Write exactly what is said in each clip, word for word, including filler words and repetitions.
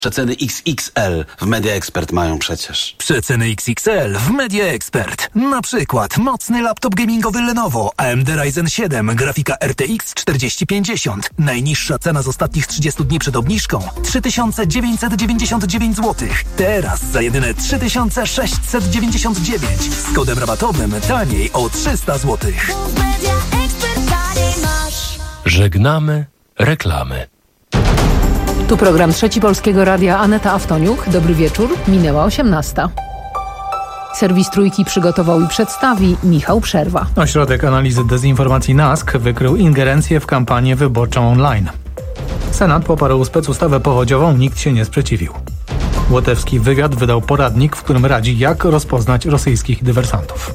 Przeceny X X L w Media Expert mają przecież. Przeceny X X L w Media Expert. Na przykład mocny laptop gamingowy Lenovo A M D Ryzen siedem, grafika R T X czterdzieści pięćdziesiąt. Najniższa cena z ostatnich trzydziestu dni przed obniżką trzy tysiące dziewięćset dziewięćdziesiąt dziewięć złotych. Teraz za jedyne trzy tysiące sześćset dziewięćdziesiąt dziewięć. Z kodem rabatowym taniej o trzysta złotych. Żegnamy reklamy. Tu program Trzeci Polskiego Radia, Aneta Awtoniuk. Dobry wieczór, minęła osiemnasta. Serwis Trójki przygotował i przedstawi Michał Przerwa. Ośrodek Analizy Dezinformacji NASK wykrył ingerencję w kampanię wyborczą online. Senat poparł specustawę powodziową, nikt się nie sprzeciwił. Łotewski wywiad wydał poradnik, w którym radzi, jak rozpoznać rosyjskich dywersantów.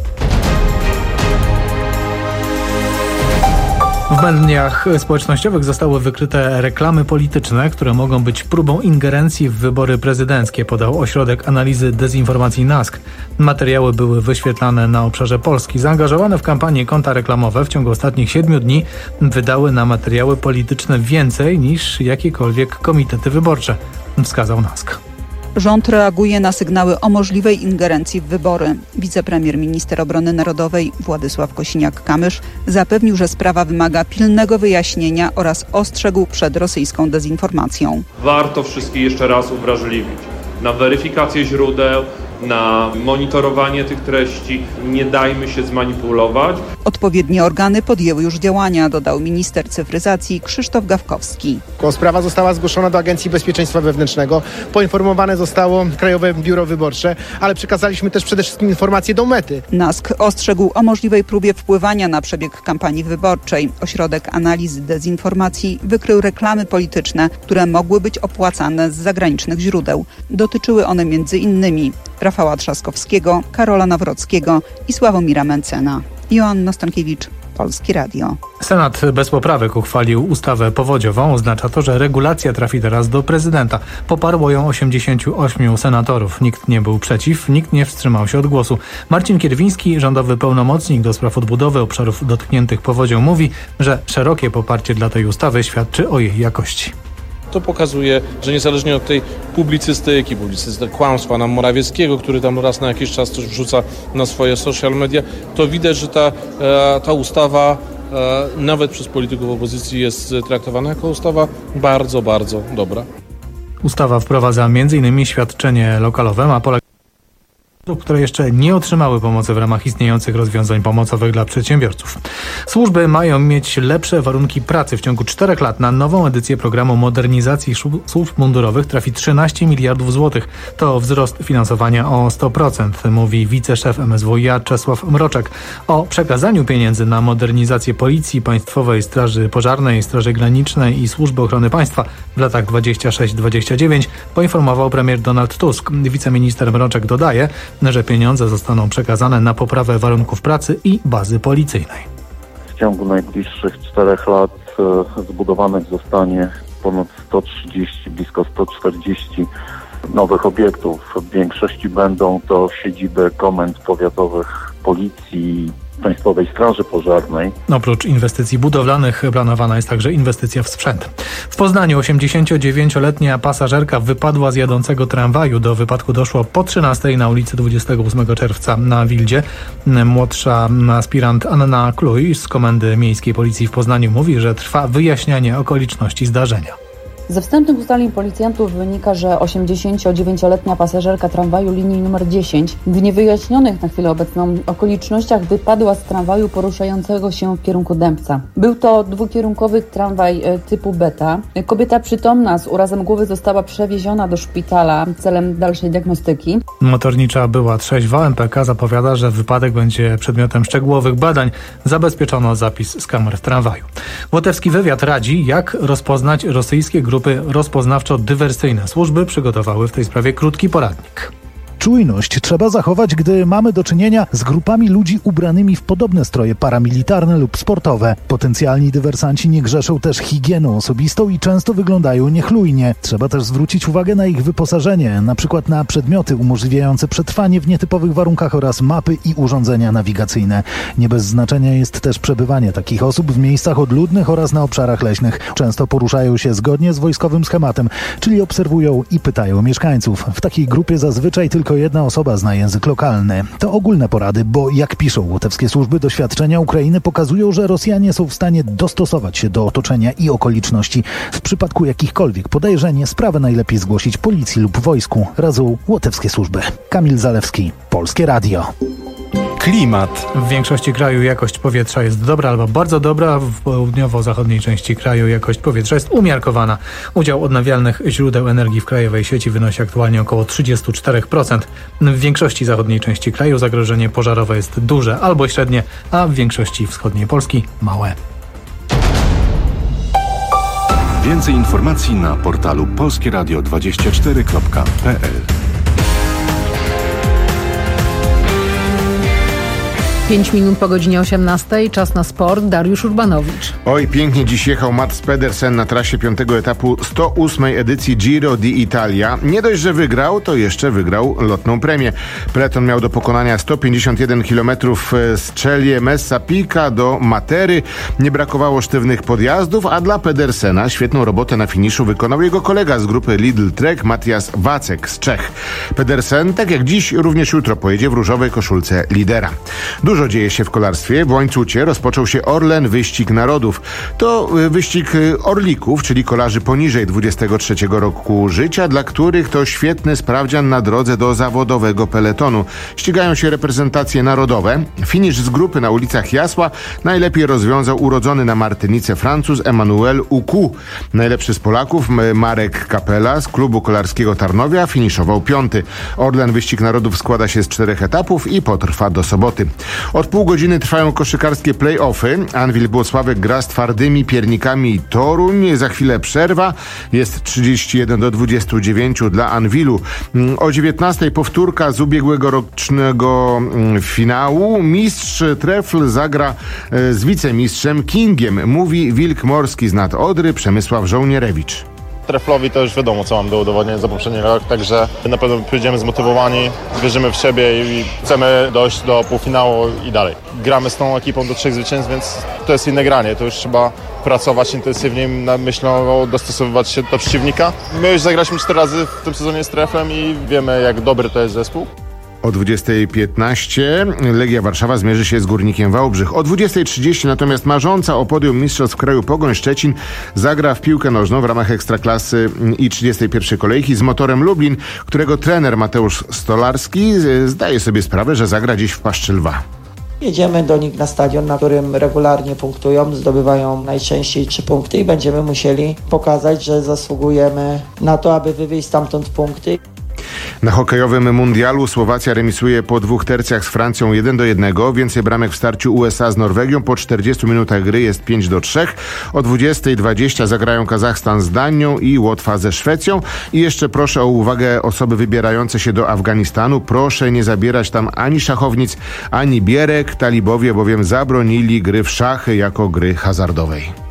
W mediach społecznościowych zostały wykryte reklamy polityczne, które mogą być próbą ingerencji w wybory prezydenckie, podał Ośrodek Analizy Dezinformacji NASK. Materiały były wyświetlane na obszarze Polski. Zaangażowane w kampanię konta reklamowe w ciągu ostatnich siedmiu dni wydały na materiały polityczne więcej niż jakiekolwiek komitety wyborcze, wskazał NASK. Rząd reaguje na sygnały o możliwej ingerencji w wybory. Wicepremier minister obrony narodowej Władysław Kosiniak-Kamysz zapewnił, że sprawa wymaga pilnego wyjaśnienia oraz ostrzegł przed rosyjską dezinformacją. Warto wszystkich jeszcze raz uwrażliwić na weryfikację źródeł, na monitorowanie tych treści. Nie dajmy się zmanipulować. Odpowiednie organy podjęły już działania, dodał minister cyfryzacji Krzysztof Gawkowski. Sprawa została zgłoszona do Agencji Bezpieczeństwa Wewnętrznego. Poinformowane zostało Krajowe Biuro Wyborcze, ale przekazaliśmy też przede wszystkim informacje do Mety. NASK ostrzegł o możliwej próbie wpływania na przebieg kampanii wyborczej. Ośrodek Analizy Dezinformacji wykrył reklamy polityczne, które mogły być opłacane z zagranicznych źródeł. Dotyczyły one między innymi Rafała Trzaskowskiego, Karola Nawrockiego i Sławomira Mencena. Joanna Stankiewicz, Polskie Radio. Senat bez poprawek uchwalił ustawę powodziową. Oznacza to, że regulacja trafi teraz do prezydenta. Poparło ją osiemdziesięciu ośmiu senatorów. Nikt nie był przeciw, nikt nie wstrzymał się od głosu. Marcin Kierwiński, rządowy pełnomocnik do spraw odbudowy obszarów dotkniętych powodzią, mówi, że szerokie poparcie dla tej ustawy świadczy o jej jakości. To pokazuje, że niezależnie od tej publicystyki, publicystyki kłamstwa na Morawieckiego, który tam raz na jakiś czas coś wrzuca na swoje social media, to widać, że ta, ta ustawa nawet przez polityków opozycji jest traktowana jako ustawa bardzo, bardzo dobra. Ustawa wprowadza między innymi świadczenie lokalowe, ma polegać osób, które jeszcze nie otrzymały pomocy w ramach istniejących rozwiązań pomocowych dla przedsiębiorców. Służby mają mieć lepsze warunki pracy. W ciągu czterech lat na nową edycję programu modernizacji służb mundurowych trafi trzynaście miliardów złotych. To wzrost finansowania o sto procent, mówi wiceszef M S W iA Czesław Mroczek. O przekazaniu pieniędzy na modernizację Policji, Państwowej Straży Pożarnej, Straży Granicznej i Służby Ochrony Państwa w latach dwudziestym szóstym do dwudziestego dziewiątego poinformował premier Donald Tusk. Wiceminister Mroczek dodaje, że pieniądze zostaną przekazane na poprawę warunków pracy i bazy policyjnej. W ciągu najbliższych czterech lat zbudowanych zostanie ponad sto trzydzieści, blisko sto czterdzieści nowych obiektów. W większości będą to siedziby komend powiatowych Policji, Państwowej Straży Pożarnej. Oprócz inwestycji budowlanych planowana jest także inwestycja w sprzęt. W Poznaniu osiemdziesięciodziewięcioletnia pasażerka wypadła z jadącego tramwaju. Do wypadku doszło po trzynastej na ulicy dwudziestego ósmego czerwca na Wildzie. Młodsza aspirant Anna Kluj z Komendy Miejskiej Policji w Poznaniu mówi, że trwa wyjaśnianie okoliczności zdarzenia. Ze wstępnych ustaleń policjantów wynika, że osiemdziesięciodziewięcioletnia pasażerka tramwaju linii numer dziesięć w niewyjaśnionych na chwilę obecną okolicznościach wypadła z tramwaju poruszającego się w kierunku Dębca. Był to dwukierunkowy tramwaj typu beta. Kobieta przytomna z urazem głowy została przewieziona do szpitala celem dalszej diagnostyki. Motornicza była trzeźwa. M P K zapowiada, że wypadek będzie przedmiotem szczegółowych badań. Zabezpieczono zapis z kamer w tramwaju. Łotewski wywiad radzi, jak rozpoznać rosyjskie grupy Grupy rozpoznawczo-dywersyjne. Służby przygotowały w tej sprawie krótki poradnik. Czujność trzeba zachować, gdy mamy do czynienia z grupami ludzi ubranymi w podobne stroje paramilitarne lub sportowe. Potencjalni dywersanci nie grzeszą też higieną osobistą i często wyglądają niechlujnie. Trzeba też zwrócić uwagę na ich wyposażenie, na przykład na przedmioty umożliwiające przetrwanie w nietypowych warunkach oraz mapy i urządzenia nawigacyjne. Nie bez znaczenia jest też przebywanie takich osób w miejscach odludnych oraz na obszarach leśnych. Często poruszają się zgodnie z wojskowym schematem, czyli obserwują i pytają mieszkańców. W takiej grupie zazwyczaj tylko jedna osoba zna język lokalny. To ogólne porady, bo jak piszą łotewskie służby, doświadczenia Ukrainy pokazują, że Rosjanie są w stanie dostosować się do otoczenia i okoliczności. W przypadku jakichkolwiek podejrzeń sprawę najlepiej zgłosić policji lub wojsku, radzą łotewskie służby. Kamil Zalewski, Polskie Radio. Klimat. W większości kraju jakość powietrza jest dobra albo bardzo dobra. W południowo-zachodniej części kraju jakość powietrza jest umiarkowana. Udział odnawialnych źródeł energii w krajowej sieci wynosi aktualnie około trzydzieści cztery procent. W większości zachodniej części kraju zagrożenie pożarowe jest duże albo średnie, a w większości wschodniej Polski małe. Więcej informacji na portalu polskie radio dwadzieścia cztery kropka p l. Pięć minut po godzinie osiemnastej, czas na sport. Dariusz Urbanowicz. Oj, pięknie dziś jechał Mats Pedersen na trasie piątego etapu sto ósmej edycji Giro d'Italia. Nie dość, że wygrał, to jeszcze wygrał lotną premię. Peleton miał do pokonania sto pięćdziesiąt jeden kilometrów z Ceglie Messa Pica do Matery. Nie brakowało sztywnych podjazdów, a dla Pedersena świetną robotę na finiszu wykonał jego kolega z grupy Lidl Trek, Matthias Wacek z Czech. Pedersen, tak jak dziś, również jutro pojedzie w różowej koszulce lidera. Dużo dzieje się w kolarstwie. W Łańcucie rozpoczął się Orlen Wyścig Narodów. To wyścig orlików, czyli kolarzy poniżej dwudziestego trzeciego roku życia, dla których to świetny sprawdzian na drodze do zawodowego peletonu. Ścigają się reprezentacje narodowe. Finisz z grupy na ulicach Jasła najlepiej rozwiązał urodzony na Martynice Francuz Emmanuel Uku. Najlepszy z Polaków Marek Kapela z klubu kolarskiego Tarnowia finiszował piąty. Orlen Wyścig Narodów składa się z czterech etapów i potrwa do soboty. Od pół godziny trwają koszykarskie play-offy. Anwil Włocławek gra z Twardymi Piernikami Toruń. Za chwilę przerwa. Jest trzydzieści jeden do dwudziestu dziewięciu dla Anwilu. O dziewiętnastej powtórka z ubiegłego rocznego finału. Mistrz Trefl zagra z wicemistrzem Kingiem, mówi Wilk Morski z Nad Odry Przemysław Żołnierewicz. Treflowi to już wiadomo, co mam do udowodnienia za poprzedni rok, także na pewno pójdziemy zmotywowani, wierzymy w siebie i chcemy dojść do półfinału i dalej. Gramy z tą ekipą do trzech zwycięstw, więc to jest inne granie, to już trzeba pracować intensywnie, myślą dostosowywać się do przeciwnika. My już zagraliśmy cztery razy w tym sezonie z Treflem i wiemy, jak dobry to jest zespół. O dwudziestej piętnaście Legia Warszawa zmierzy się z Górnikiem Wałbrzych. O dwudziestej trzydzieści natomiast marząca o podium mistrzostw kraju Pogoń Szczecin zagra w piłkę nożną w ramach Ekstraklasy i trzydziestej pierwszej kolejki z Motorem Lublin, którego trener Mateusz Stolarski zdaje sobie sprawę, że zagra dziś w paszczy lwa. Jedziemy do nich na stadion, na którym regularnie punktują, zdobywają najczęściej trzy punkty i będziemy musieli pokazać, że zasługujemy na to, aby wywieźć stamtąd punkty. Na hokejowym mundialu Słowacja remisuje po dwóch tercjach z Francją jeden do jednego. Więcej bramek w starciu U S A z Norwegią. Po czterdziestu minutach gry jest pięć do trzech. O dwudziestej dwadzieścia zagrają Kazachstan z Danią i Łotwa ze Szwecją. I jeszcze proszę o uwagę osoby wybierające się do Afganistanu. Proszę nie zabierać tam ani szachownic, ani bierek. Talibowie bowiem zabronili gry w szachy jako gry hazardowej.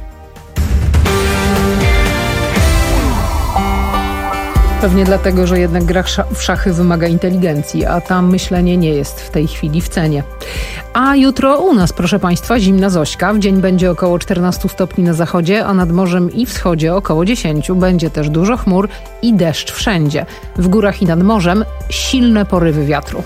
Pewnie dlatego, że jednak gra w szachy wymaga inteligencji, a tam myślenie nie jest w tej chwili w cenie. A jutro u nas, proszę Państwa, zimna Zośka. W dzień będzie około czternastu stopni na zachodzie, a nad morzem i wschodzie około dziesięciu. Będzie też dużo chmur i deszcz wszędzie. W górach i nad morzem silne porywy wiatru.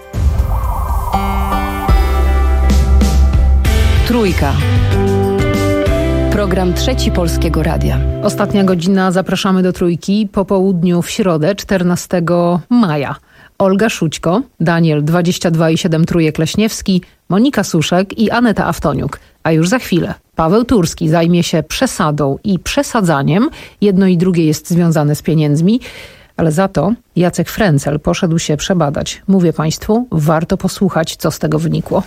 Trójka. Program Trzeci Polskiego Radia. Ostatnia godzina, zapraszamy do Trójki. Po południu w środę, czternastego maja. Olga Szućko, Daniel dwadzieścia dwa i siedem Trójek Leśniewski, Monika Suszek i Aneta Aftoniuk. A już za chwilę Paweł Turski zajmie się przesadą i przesadzaniem. Jedno i drugie jest związane z pieniędzmi. Ale za to Jacek Frencel poszedł się przebadać. Mówię Państwu, warto posłuchać, co z tego wynikło.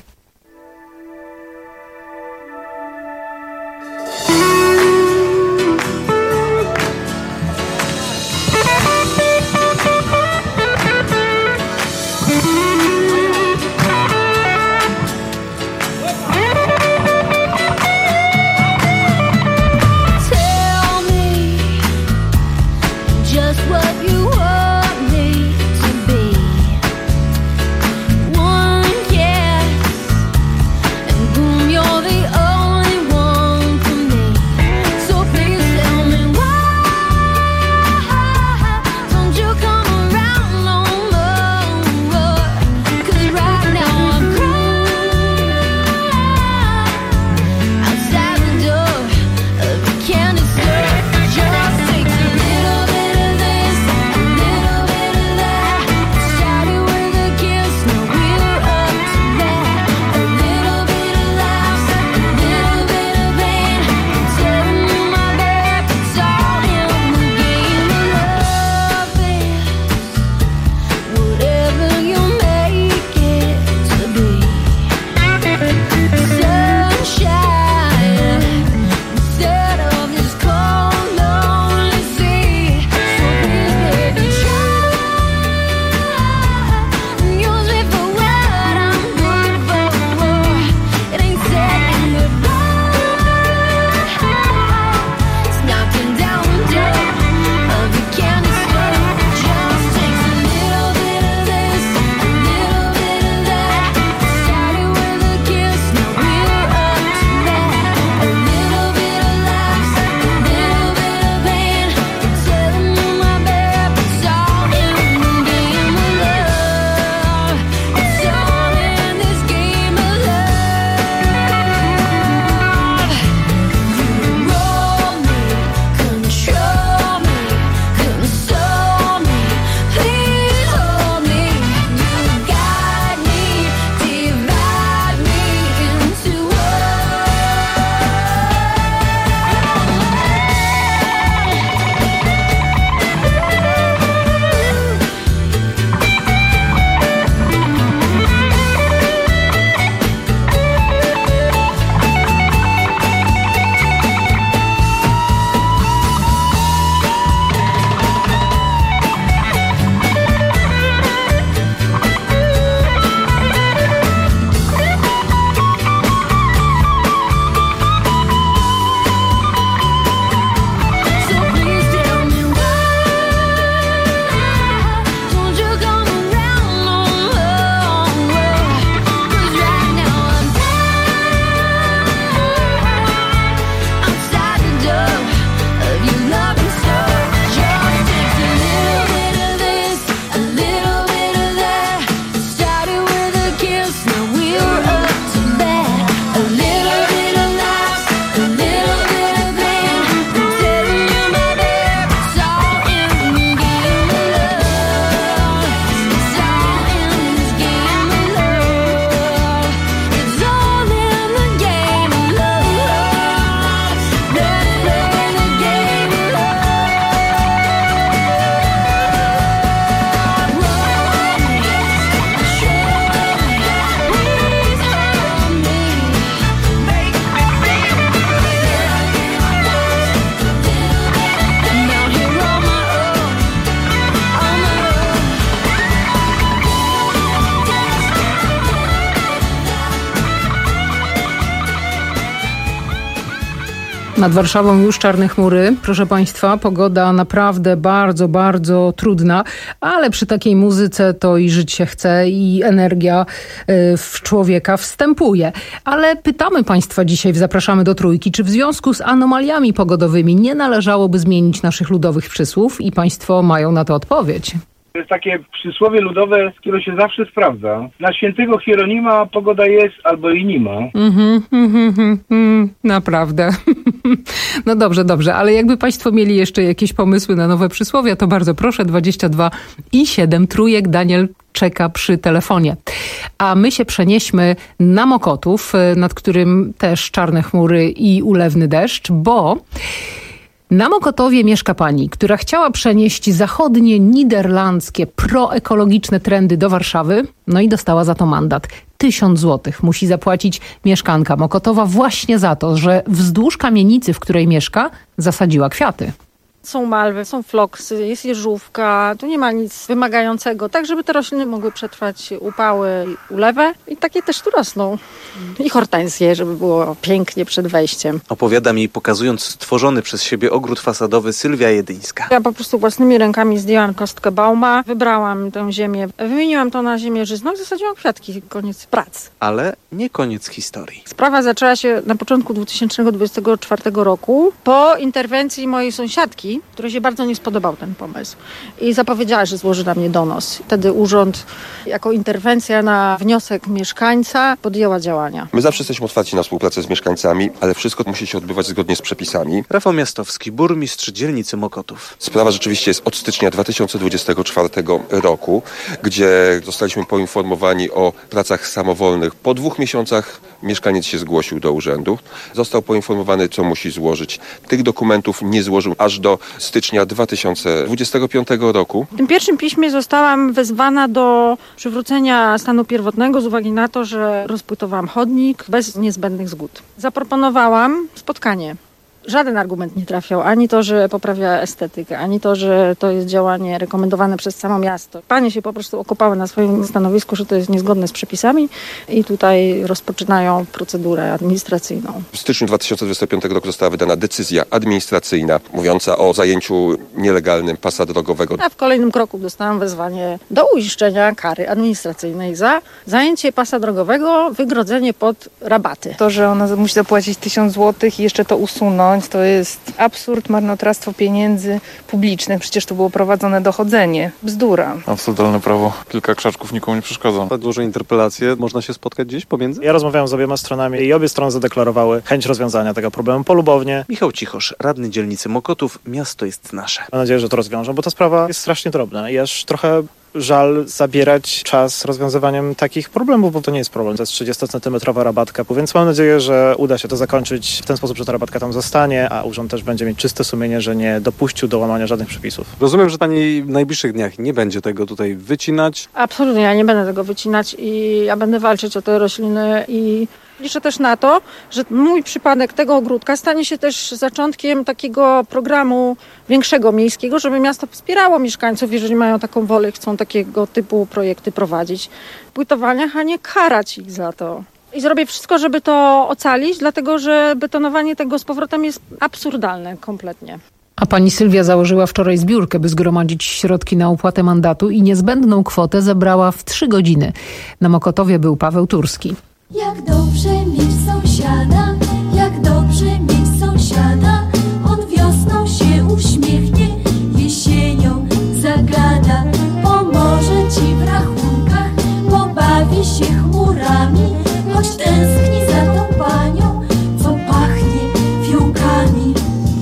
Nad Warszawą już czarne chmury. Proszę Państwa, pogoda naprawdę bardzo, bardzo trudna, ale przy takiej muzyce to i żyć się chce i energia w człowieka wstępuje. Ale pytamy Państwa dzisiaj, zapraszamy do Trójki, czy w związku z anomaliami pogodowymi nie należałoby zmienić naszych ludowych przysłów? I Państwo mają na to odpowiedź. To jest takie przysłowie ludowe, które się zawsze sprawdza. Na świętego Hieronima pogoda jest albo i nie ma. Mhm, mhm, mhm, naprawdę. No dobrze, dobrze, ale jakby Państwo mieli jeszcze jakieś pomysły na nowe przysłowia, to bardzo proszę, dwadzieścia dwa i siedem trójek. Daniel czeka przy telefonie. A my się przenieśmy na Mokotów, nad którym też czarne chmury i ulewny deszcz, bo na Mokotowie mieszka pani, która chciała przenieść zachodnie niderlandzkie proekologiczne trendy do Warszawy, no i dostała za to mandat. Tysiąc złotych musi zapłacić mieszkanka Mokotowa właśnie za to, że wzdłuż kamienicy, w której mieszka, zasadziła kwiaty. Są malwy, są floksy, jest jeżówka, tu nie ma nic wymagającego, tak żeby te rośliny mogły przetrwać upały i ulewę. I takie też tu rosną. I hortensje, żeby było pięknie przed wejściem. Opowiada mi, pokazując stworzony przez siebie ogród fasadowy, Sylwia Jedyńska. Ja po prostu własnymi rękami zdjęłam kostkę bauma, wybrałam tę ziemię, wymieniłam to na ziemię żyzną i zasadziłam kwiatki. Koniec prac. Ale nie koniec historii. Sprawa zaczęła się na początku dwa tysiące dwudziestego czwartego roku po interwencji mojej sąsiadki, której się bardzo nie spodobał ten pomysł i zapowiedziała, że złoży na mnie donos. Wtedy urząd jako interwencja na wniosek mieszkańca podjęła działania. My zawsze jesteśmy otwarci na współpracę z mieszkańcami, ale wszystko musi się odbywać zgodnie z przepisami. Rafał Miastowski, burmistrz dzielnicy Mokotów. Sprawa rzeczywiście jest od stycznia dwa tysiące dwudziestego czwartego roku, gdzie zostaliśmy poinformowani o pracach samowolnych. Po dwóch miesiącach mieszkaniec się zgłosił do urzędu. Został poinformowany, co musi złożyć. Tych dokumentów nie złożył aż do stycznia dwa tysiące dwudziestego piątego roku. W tym pierwszym piśmie zostałam wezwana do przywrócenia stanu pierwotnego z uwagi na to, że rozpłytowałam chodnik bez niezbędnych zgód. Zaproponowałam spotkanie. Żaden argument nie trafiał. Ani to, że poprawia estetykę, ani to, że to jest działanie rekomendowane przez samo miasto. Panie się po prostu okopały na swoim stanowisku, że to jest niezgodne z przepisami i tutaj rozpoczynają procedurę administracyjną. W styczniu dwa tysiące dwudziestego piątego roku została wydana decyzja administracyjna mówiąca o zajęciu nielegalnym pasa drogowego. A w kolejnym kroku dostałam wezwanie do uiszczenia kary administracyjnej za zajęcie pasa drogowego, wygrodzenie pod rabaty. To, że ona musi zapłacić tysiąc złotych i jeszcze to usunąć, to jest absurd, marnotrawstwo pieniędzy publicznych. Przecież to było prowadzone dochodzenie. Bzdura. Absurdalne prawo. Kilka krzaczków nikomu nie przeszkadza. Złożę interpelację. Można się spotkać gdzieś pomiędzy? Ja rozmawiałem z obiema stronami i obie strony zadeklarowały chęć rozwiązania tego problemu polubownie. Michał Cichosz, radny dzielnicy Mokotów. Miasto jest nasze. Mam nadzieję, że to rozwiążą, bo ta sprawa jest strasznie drobna i aż trochę żal zabierać czas rozwiązywaniem takich problemów, bo to nie jest problem. To jest trzydziestocentymetrowa rabatka, więc mam nadzieję, że uda się to zakończyć w ten sposób, że ta rabatka tam zostanie, a urząd też będzie mieć czyste sumienie, że nie dopuścił do łamania żadnych przepisów. Rozumiem, że pani w najbliższych dniach nie będzie tego tutaj wycinać. Absolutnie, ja nie będę tego wycinać i ja będę walczyć o te rośliny i liczę też na to, że mój przypadek tego ogródka stanie się też zaczątkiem takiego programu większego miejskiego, żeby miasto wspierało mieszkańców, jeżeli mają taką wolę i chcą takiego typu projekty prowadzić w płytowaniach, a nie karać ich za to. I zrobię wszystko, żeby to ocalić, dlatego że betonowanie tego z powrotem jest absurdalne kompletnie. A pani Sylwia założyła wczoraj zbiórkę, by zgromadzić środki na opłatę mandatu i niezbędną kwotę zebrała w trzy godziny. Na Mokotowie był Paweł Turski. Jak dobrze mieć sąsiada, jak dobrze mieć sąsiada. On wiosną się uśmiechnie, jesienią zagada. Pomoże ci w rachunkach, pobawi się chmurami, choć tęskni za tą panią, co pachnie fiołkami.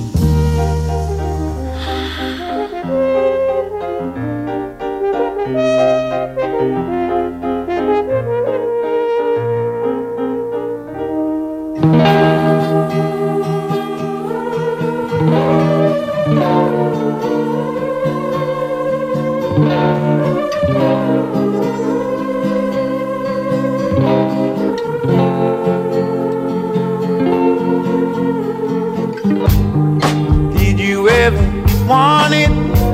Did you ever want it?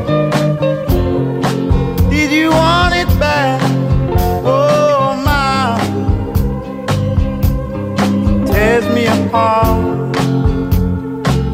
Did you want it back? Oh my, tears me apart.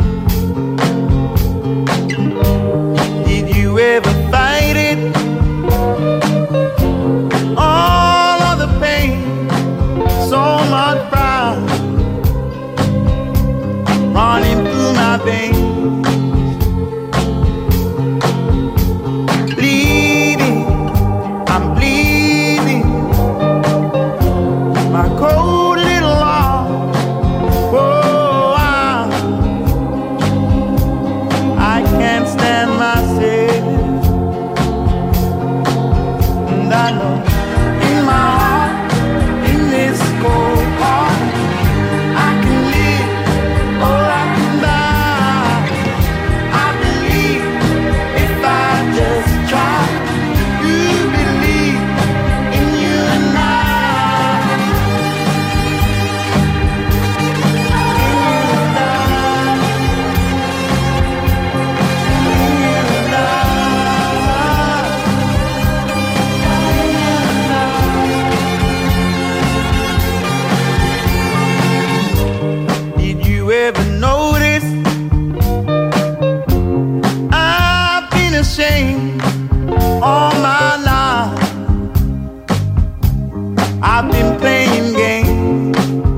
I know in my heart, in this cold heart, I can live or I can die. I believe if I just try. You believe in you and I. Did you ever notice I've been ashamed all my life? I've been playing games.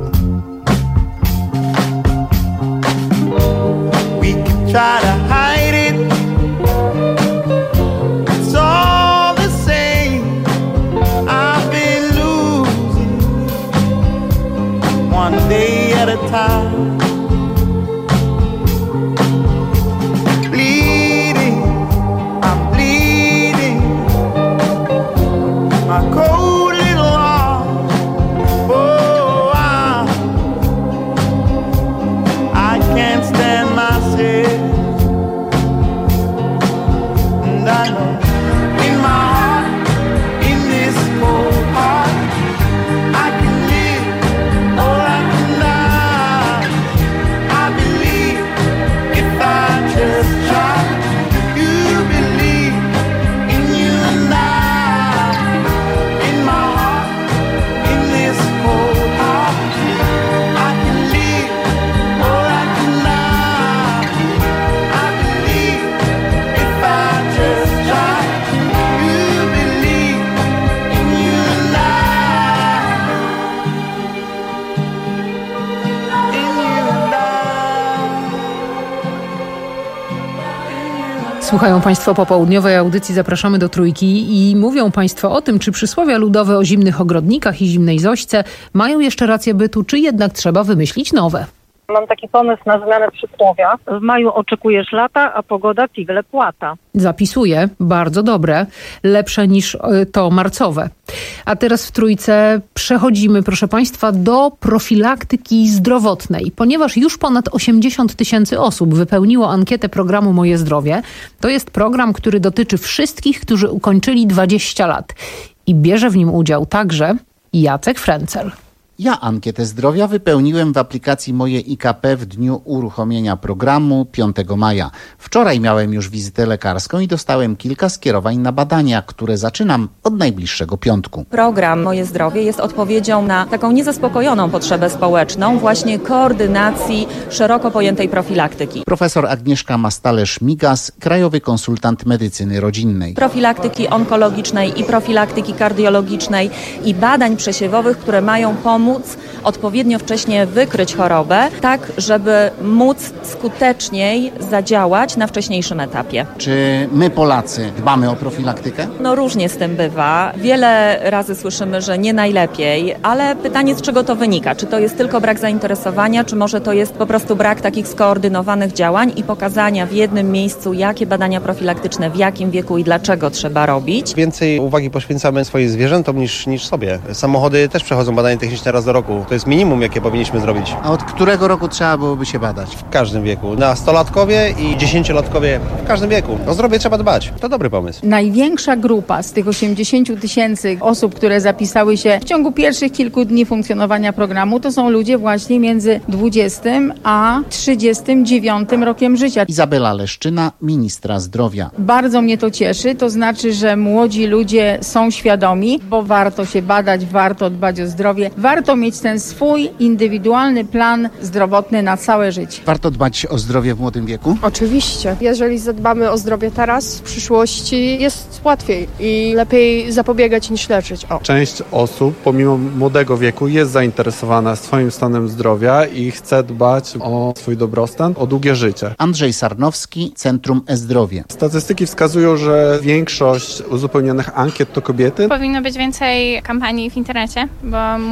We could try to hide it, it's all the same. I've been losing one day at a time. Bleeding, I'm bleeding. My cold little arm, oh, I, I can't stand myself. And I know in my heart, in this cold heart, I can live or I can die. I believe if I just try. You believe in you and I. In my heart, in this cold heart, I can live or I can die. I believe if I just try. You believe in you and I. In you and Słuchają Państwo popołudniowej audycji Zapraszamy do Trójki i mówią Państwo o tym, czy przysłowia ludowe o zimnych ogrodnikach i zimnej Zośce mają jeszcze rację bytu, czy jednak trzeba wymyślić nowe. Mam taki pomysł na zmianę przysłowia. W maju oczekujesz lata, a pogoda figle płata. Zapisuję, bardzo dobre, lepsze niż to marcowe. A teraz w Trójce przechodzimy, proszę Państwa, do profilaktyki zdrowotnej. Ponieważ już ponad osiemdziesiąt tysięcy osób wypełniło ankietę programu Moje Zdrowie, to jest program, który dotyczy wszystkich, którzy ukończyli dwadzieścia lat. I bierze w nim udział także Jacek Frencel. Ja ankietę zdrowia wypełniłem w aplikacji Moje I K P w dniu uruchomienia programu piątego maja. Wczoraj miałem już wizytę lekarską i dostałem kilka skierowań na badania, które zaczynam od najbliższego piątku. Program Moje Zdrowie jest odpowiedzią na taką niezaspokojoną potrzebę społeczną właśnie koordynacji szeroko pojętej profilaktyki. Profesor Agnieszka Mastalerz-Migas, krajowy konsultant medycyny rodzinnej. Profilaktyki onkologicznej i profilaktyki kardiologicznej i badań przesiewowych, które mają pomóc móc odpowiednio wcześnie wykryć chorobę, tak żeby móc skuteczniej zadziałać na wcześniejszym etapie. Czy my Polacy dbamy o profilaktykę? No różnie z tym bywa. Wiele razy słyszymy, że nie najlepiej, ale pytanie, z czego to wynika? Czy to jest tylko brak zainteresowania, czy może to jest po prostu brak takich skoordynowanych działań i pokazania w jednym miejscu, jakie badania profilaktyczne, w jakim wieku i dlaczego trzeba robić? Więcej uwagi poświęcamy swoim zwierzętom niż, niż sobie. Samochody też przechodzą badania techniczne raz do roku. To jest minimum, jakie powinniśmy zrobić. A od którego roku trzeba byłoby się badać? W każdym wieku. Nastolatkowie i dziesięciolatkowie w każdym wieku. O zdrowie trzeba dbać. To dobry pomysł. Największa grupa z tych osiemdziesięciu tysięcy osób, które zapisały się w ciągu pierwszych kilku dni funkcjonowania programu, to są ludzie właśnie między dwudziestym a trzydziestym dziewiątym rokiem życia. Izabela Leszczyna, ministra zdrowia. Bardzo mnie to cieszy. To znaczy, że młodzi ludzie są świadomi, bo warto się badać, warto dbać o zdrowie, warto mieć ten swój indywidualny plan zdrowotny na całe życie. Warto dbać o zdrowie w młodym wieku? Oczywiście. Jeżeli zadbamy o zdrowie teraz, w przyszłości jest łatwiej i lepiej zapobiegać niż leczyć. O. Część osób pomimo młodego wieku jest zainteresowana swoim stanem zdrowia i chce dbać o swój dobrostan, o długie życie. Andrzej Sarnowski, Centrum E-Zdrowie. Statystyki wskazują, że większość uzupełnionych ankiet to kobiety. Powinno być więcej kampanii w internecie, bo młodzi ludzie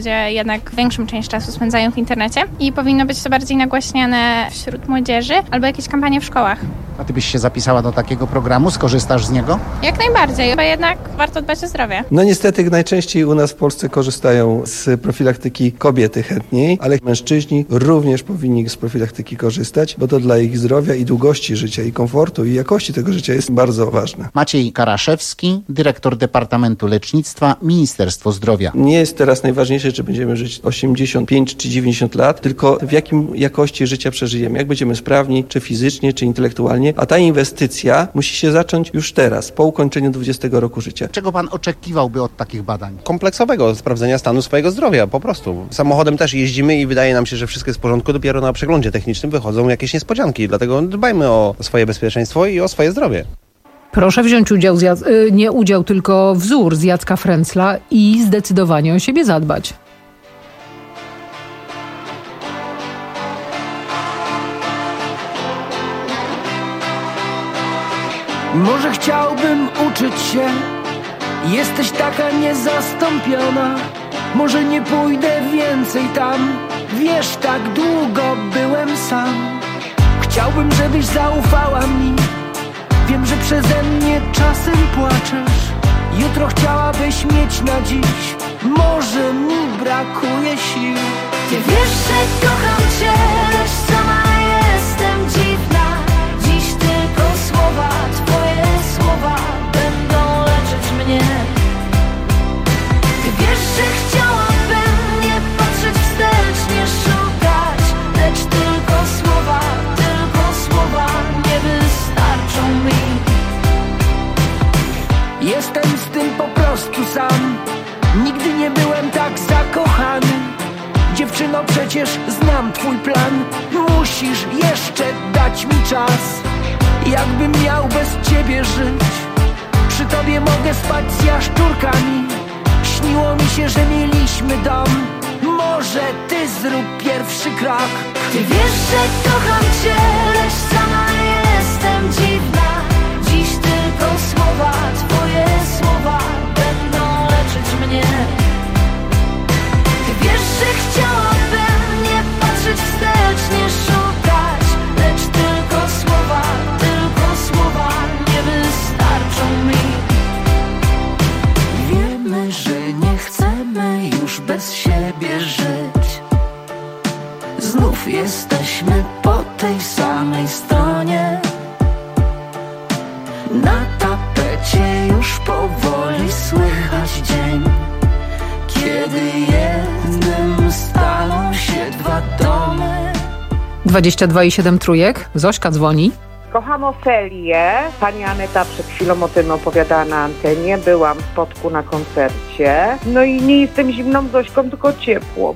ludzie jednak większą część czasu spędzają w internecie i powinno być to bardziej nagłaśniane wśród młodzieży albo jakieś kampanie w szkołach. A ty byś się zapisała do takiego programu? Skorzystasz z niego? Jak najbardziej, bo jednak warto dbać o zdrowie. No niestety najczęściej u nas w Polsce korzystają z profilaktyki kobiety chętniej, ale mężczyźni również powinni z profilaktyki korzystać, bo to dla ich zdrowia i długości życia i komfortu i jakości tego życia jest bardzo ważne. Maciej Karaszewski, dyrektor Departamentu Lecznictwa, Ministerstwo Zdrowia. Nie jest teraz najważniejsze, czy będziemy żyć osiemdziesiąt pięć czy dziewięćdziesiąt lat, tylko w jakim jakości życia przeżyjemy, jak będziemy sprawni, czy fizycznie, czy intelektualnie, a ta inwestycja musi się zacząć już teraz, po ukończeniu dwudziestego roku życia. Czego pan oczekiwałby od takich badań? Kompleksowego sprawdzenia stanu swojego zdrowia, po prostu. Samochodem też jeździmy i wydaje nam się, że wszystko jest w porządku, dopiero na przeglądzie technicznym wychodzą jakieś niespodzianki, dlatego dbajmy o swoje bezpieczeństwo i o swoje zdrowie. Proszę wziąć udział, z Jac- nie udział, tylko wzór z Jacka Fręcla i zdecydowanie o siebie zadbać. Może chciałbym uczyć się, jesteś taka niezastąpiona. Może nie pójdę więcej tam, wiesz, tak długo byłem sam. Chciałbym, żebyś zaufała mi, wiem, że przeze mnie czasem płaczesz. Jutro chciałabyś mieć na dziś, może mi brakuje sił. Ty wiesz, że kocham cię, lecz sama jestem dziwna. Dziś tylko słowa, twoje słowa będą leczyć mnie. Ty wiesz, że chciałabym nie patrzeć wstecz, nie szukać, lecz tylko słowa, tylko słowa nie wystarczą mi. Jestem z tym po prostu sam, nigdy nie byłem tak zakochany. Dziewczyno, przecież znam twój plan, musisz jeszcze dać mi czas. Jakbym miał bez ciebie żyć, przy tobie mogę spać z jaszczurkami. Śniło mi się, że mieliśmy dom, może ty zrób pierwszy krok. Ty wiesz, że kocham cię, lecz sama jestem dziwna. Dziś tylko słowa, twoje słowa będą leczyć mnie. Ty wiesz, że chciałabym nie patrzeć wstecz, nie szukać, lecz tylko słowa, tylko słowa nie wystarczą mi. Wiemy, że nie chcemy już bez siebie żyć. Znów jesteśmy po tej samej stronie. Na tapecie już powoli słychać dzień, kiedy jednym staną się dwa domy. dwadzieścia dwa i siedem trójek. Zośka dzwoni. Kocham Ofelię. Pani Aneta przed chwilą o tym opowiadała na antenie. Byłam w Spodku na koncercie. No i nie jestem zimną Zośką, tylko ciepłą.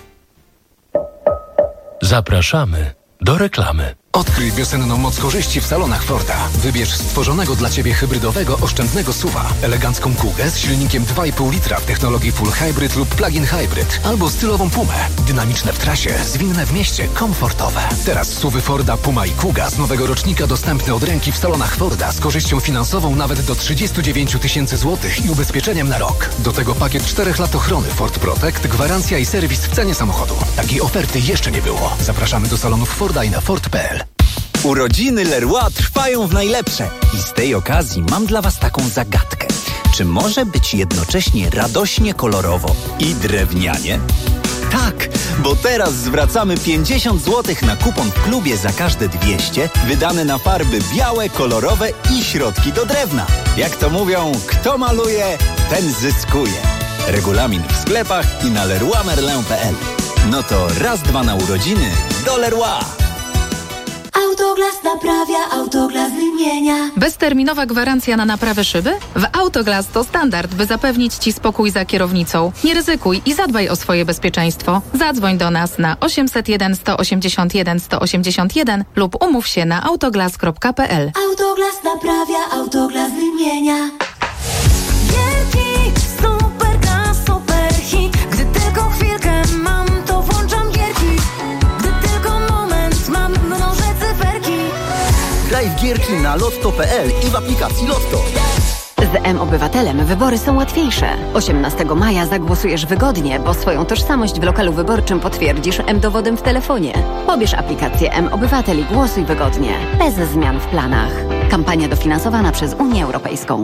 Zapraszamy do reklamy. Odkryj wiosenną moc korzyści w salonach Forda. Wybierz stworzonego dla Ciebie hybrydowego, oszczędnego suwa, elegancką Kugę z silnikiem dwa i pół litra w technologii Full Hybrid lub Plug-in Hybrid, albo stylową Pumę. Dynamiczne w trasie, zwinne w mieście, komfortowe. Teraz suwy Forda Puma i Kuga z nowego rocznika dostępne od ręki w salonach Forda z korzyścią finansową nawet do trzydzieści dziewięć tysięcy złotych i ubezpieczeniem na rok. Do tego pakiet czterech lat ochrony Ford Protect, gwarancja i serwis w cenie samochodu. Takiej oferty jeszcze nie było. Zapraszamy do salonów Forda i na Ford kropka p l. Urodziny Leroy trwają w najlepsze i z tej okazji mam dla Was taką zagadkę. Czy może być jednocześnie radośnie kolorowo i drewnianie? Tak, bo teraz zwracamy pięćdziesiąt złotych na kupon w klubie za każde dwieście wydane na farby białe, kolorowe i środki do drewna. Jak to mówią, kto maluje, ten zyskuje. Regulamin w sklepach i na leroy merlin kropka p l. No to raz, dwa na urodziny do Leroy. Autoglas naprawia, Autoglas wymienia. Bezterminowa gwarancja na naprawę szyby? W Autoglas to standard, by zapewnić Ci spokój za kierownicą. Nie ryzykuj i zadbaj o swoje bezpieczeństwo. Zadzwoń do nas na osiemset jeden, sto osiemdziesiąt jeden, sto osiemdziesiąt jeden lub umów się na autoglas kropka p l. Autoglas naprawia, Autoglas wymienia. Gierki, super gra, super hit. Gdy tylko chwilkę mam, to włączam gierki. Gdy tylko moment mam, mnożę cyferki. Graj w gierki na lotto kropka p l i w aplikacji Lotto. Z M-Obywatelem wybory są łatwiejsze. osiemnastego maja zagłosujesz wygodnie, bo swoją tożsamość w lokalu wyborczym potwierdzisz M-Dowodem w telefonie. Pobierz aplikację M-Obywatel i głosuj wygodnie, bez zmian w planach. Kampania dofinansowana przez Unię Europejską.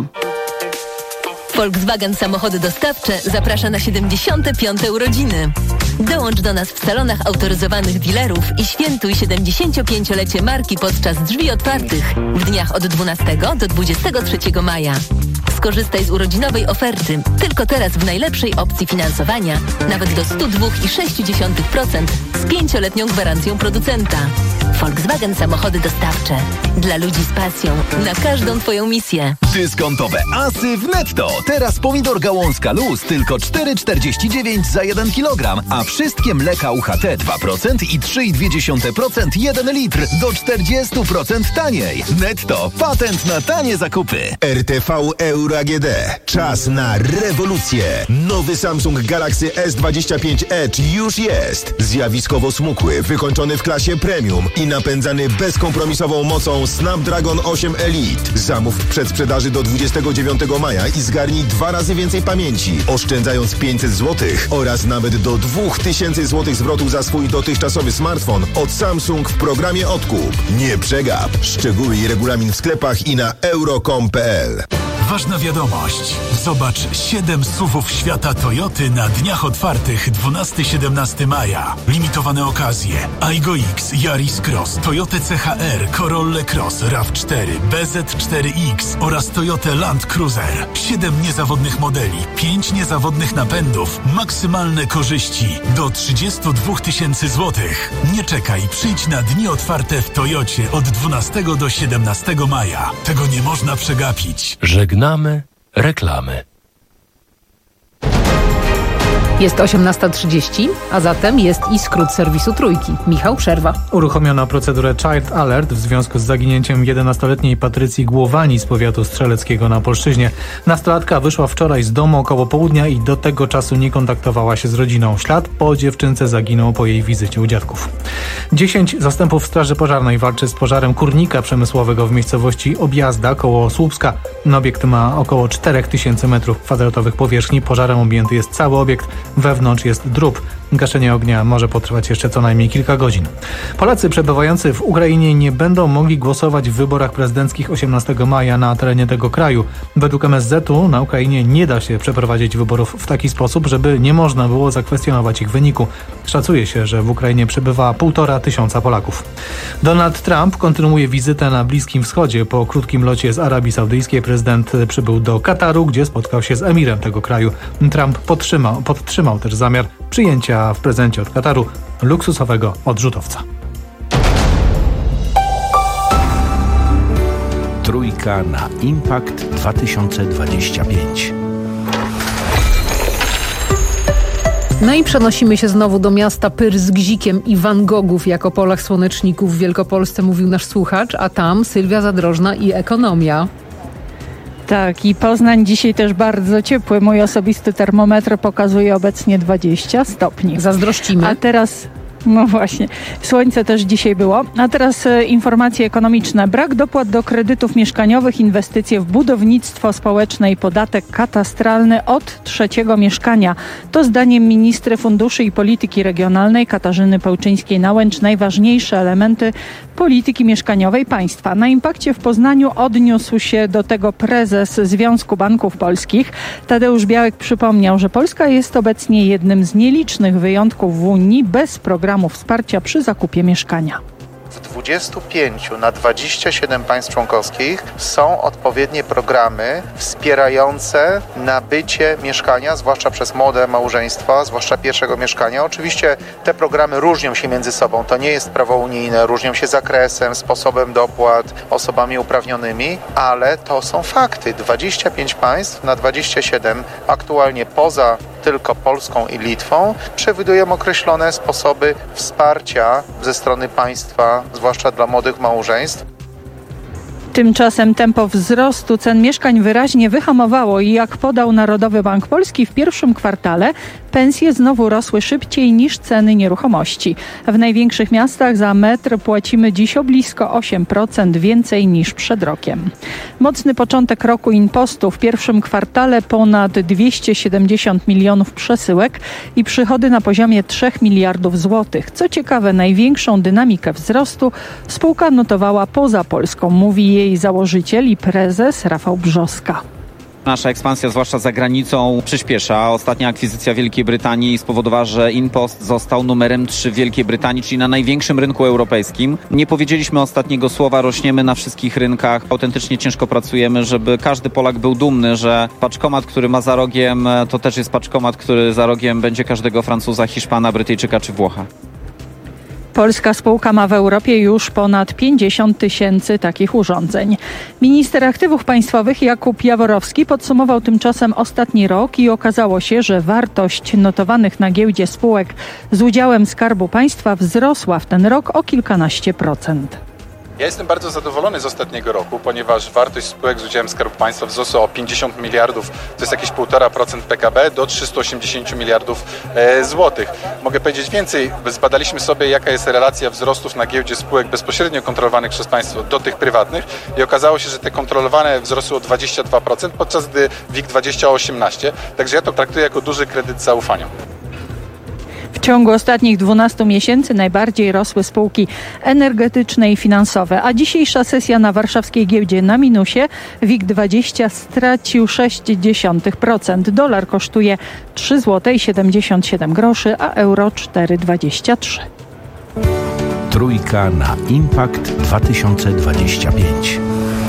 Volkswagen Samochody Dostawcze zaprasza na siedemdziesiąte piąte urodziny. Dołącz do nas w salonach autoryzowanych dealerów i świętuj siedemdziesięciopięciolecie marki podczas drzwi otwartych w dniach od dwunastego do dwudziestego trzeciego maja. Skorzystaj z urodzinowej oferty tylko teraz w najlepszej opcji finansowania, nawet do sto dwa i sześć dziesiątych procent z pięcioletnią gwarancją producenta. Volkswagen Samochody Dostawcze. Dla ludzi z pasją na każdą Twoją misję. Dyskontowe asy w Netto. Teraz pomidor gałązka luz tylko cztery czterdzieści dziewięć za jeden kilogram, a wszystkie mleka U H T dwa procent i trzy i dwie dziesiąte procent jeden litr do czterdzieści procent taniej. Netto. Patent na tanie zakupy. R T V Euro A G D. Czas na rewolucję. Nowy Samsung Galaxy S dwadzieścia pięć Edge już jest. Zjawiskowo smukły, wykończony w klasie premium i napędzany bezkompromisową mocą Snapdragon osiem Elite. Zamów w przedsprzedaży do dwudziestego dziewiątego maja i zgarnij dwa razy więcej pamięci, oszczędzając pięćset złotych oraz nawet do dwa tysiące złotych zwrotu za swój dotychczasowy smartfon od Samsung w programie Odkup. Nie przegap. Szczegóły i regulamin w sklepach i na euro kropka com kropka p l. Ważna wiadomość. Zobacz siedem suwów świata Toyoty na dniach otwartych dwunastego do siedemnastego maja. Limitowane okazje. Aygo X, Yaris Cross, Toyota C H R, Corolla Cross, RAV cztery, B Z cztery X oraz Toyota Land Cruiser. siedem niezawodnych modeli, pięć niezawodnych napędów, maksymalne korzyści do trzydzieści dwa tysięcy złotych. Nie czekaj, przyjdź na dni otwarte w Toyocie od dwunastego do siedemnastego maja. Tego nie można przegapić. Żegnamy reklamy. Jest osiemnasta trzydzieści, a zatem jest i skrót serwisu Trójki. Michał Przerwa. Uruchomiono procedurę Child Alert w związku z zaginięciem jedenastoletniej Patrycji Głowani z powiatu strzeleckiego na Polszczyźnie. Nastolatka wyszła wczoraj z domu około południa i do tego czasu nie kontaktowała się z rodziną. Ślad po dziewczynce zaginął po jej wizycie u dziadków. Dziesięć zastępów Straży Pożarnej walczy z pożarem kurnika przemysłowego w miejscowości Objazda koło Słupska. Obiekt ma około cztery tysiące metrów kwadratowych powierzchni. Pożarem objęty jest cały obiekt. Wewnątrz jest drób. Gaszenie ognia może potrwać jeszcze co najmniej kilka godzin. Polacy przebywający w Ukrainie nie będą mogli głosować w wyborach prezydenckich osiemnastego maja na terenie tego kraju. Według M S Z-u na Ukrainie nie da się przeprowadzić wyborów w taki sposób, żeby nie można było zakwestionować ich wyniku. Szacuje się, że w Ukrainie przebywa półtora tysiąca Polaków. Donald Trump kontynuuje wizytę na Bliskim Wschodzie. Po krótkim locie z Arabii Saudyjskiej prezydent przybył do Kataru, gdzie spotkał się z emirem tego kraju. Trump podtrzymał, podtrzymał też zamiar przyjęcia w prezencie od Kataru luksusowego odrzutowca. Trójka na Impact dwa tysiące dwadzieścia pięć. No i przenosimy się znowu do miasta Pyr z Gzikiem i Van Gogów jako polach słoneczników w Wielkopolsce, mówił nasz słuchacz, a tam Sylwia Zadrożna i ekonomia. Tak, i Poznań dzisiaj też bardzo ciepły. Mój osobisty termometr pokazuje obecnie dwadzieścia stopni. Zazdrościmy. A teraz... No właśnie, słońce też dzisiaj było. A teraz e, informacje ekonomiczne. Brak dopłat do kredytów mieszkaniowych, inwestycje w budownictwo społeczne i podatek katastralny od trzeciego mieszkania. To zdaniem ministry funduszy i polityki regionalnej Katarzyny Pełczyńskiej-Nałęcz najważniejsze elementy polityki mieszkaniowej państwa. Na Impakcie w Poznaniu odniósł się do tego prezes Związku Banków Polskich. Tadeusz Białek przypomniał, że Polska jest obecnie jednym z nielicznych wyjątków w Unii bez programu wsparcia przy zakupie mieszkania. W dwudziestu pięciu na dwadzieścia siedem państw członkowskich są odpowiednie programy wspierające nabycie mieszkania, zwłaszcza przez młode małżeństwa, zwłaszcza pierwszego mieszkania. Oczywiście te programy różnią się między sobą. To nie jest prawo unijne, różnią się zakresem, sposobem dopłat, osobami uprawnionymi, ale to są fakty. dwadzieścia pięć państw na dwadzieścia siedem aktualnie poza tylko Polską i Litwą przewidują określone sposoby wsparcia ze strony państwa, zwłaszcza dla młodych małżeństw. Tymczasem tempo wzrostu cen mieszkań wyraźnie wyhamowało i jak podał Narodowy Bank Polski w pierwszym kwartale P Pensje znowu rosły szybciej niż ceny nieruchomości. W największych miastach za metr płacimy dziś o blisko osiem procent więcej niż przed rokiem. Mocny początek roku impostu. W pierwszym kwartale ponad dwieście siedemdziesiąt milionów przesyłek i przychody na poziomie trzy miliardów złotych. Co ciekawe, największą dynamikę wzrostu spółka notowała poza Polską, mówi jej założyciel i prezes Rafał Brzoska. Nasza ekspansja, zwłaszcza za granicą, przyspiesza. Ostatnia akwizycja Wielkiej Brytanii spowodowała, że InPost został numerem trzy w Wielkiej Brytanii, czyli na największym rynku europejskim. Nie powiedzieliśmy ostatniego słowa, rośniemy na wszystkich rynkach. Autentycznie ciężko pracujemy, żeby każdy Polak był dumny, że paczkomat, który ma za rogiem, to też jest paczkomat, który za rogiem będzie każdego Francuza, Hiszpana, Brytyjczyka czy Włocha. Polska spółka ma w Europie już ponad pięćdziesiąt tysięcy takich urządzeń. Minister aktywów państwowych Jakub Jaworowski podsumował tymczasem ostatni rok i okazało się, że wartość notowanych na giełdzie spółek z udziałem Skarbu Państwa wzrosła w ten rok o kilkanaście procent. Ja jestem bardzo zadowolony z ostatniego roku, ponieważ wartość spółek z udziałem Skarbu Państwa wzrosła o pięćdziesiąt miliardów, to jest jakieś półtora procent P K B, do trzysta osiemdziesiąt miliardów e, złotych. Mogę powiedzieć więcej, zbadaliśmy sobie, jaka jest relacja wzrostów na giełdzie spółek bezpośrednio kontrolowanych przez państwo do tych prywatnych i okazało się, że te kontrolowane wzrosły o dwadzieścia dwa procent, podczas gdy W I G dwadzieścia o osiemnaście procent, także ja to traktuję jako duży kredyt zaufania. W ciągu ostatnich dwunastu miesięcy najbardziej rosły spółki energetyczne i finansowe, a dzisiejsza sesja na warszawskiej giełdzie na minusie. W I G dwadzieścia stracił sześć przecinek sześć procent. Dolar kosztuje trzy złote siedemdziesiąt siedem groszy, a euro cztery dwadzieścia trzy. Trójka na Impact dwa tysiące dwadzieścia pięć.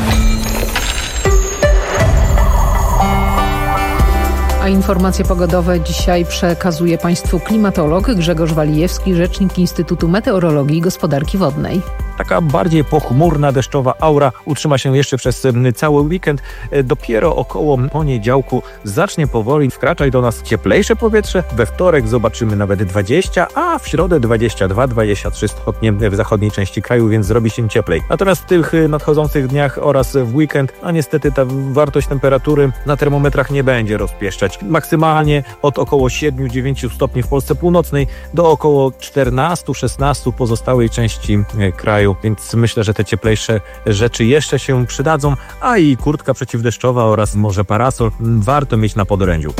A informacje pogodowe dzisiaj przekazuje Państwu klimatolog Grzegorz Walijewski, rzecznik Instytutu Meteorologii i Gospodarki Wodnej. Taka bardziej pochmurna, deszczowa aura utrzyma się jeszcze przez cały weekend. Dopiero około poniedziałku zacznie powoli wkraczać do nas cieplejsze powietrze. We wtorek zobaczymy nawet dwadzieścia, a w środę dwadzieścia dwa dwadzieścia trzy stopnie w zachodniej części kraju, więc zrobi się cieplej. Natomiast w tych nadchodzących dniach oraz w weekend, a niestety ta wartość temperatury na termometrach nie będzie rozpieszczać. Maksymalnie od około siedem do dziewięciu stopni w Polsce Północnej do około czternaście do szesnastu pozostałej części kraju. Więc myślę, że te cieplejsze rzeczy jeszcze się przydadzą, a i kurtka przeciwdeszczowa oraz może parasol warto mieć na podorędziu.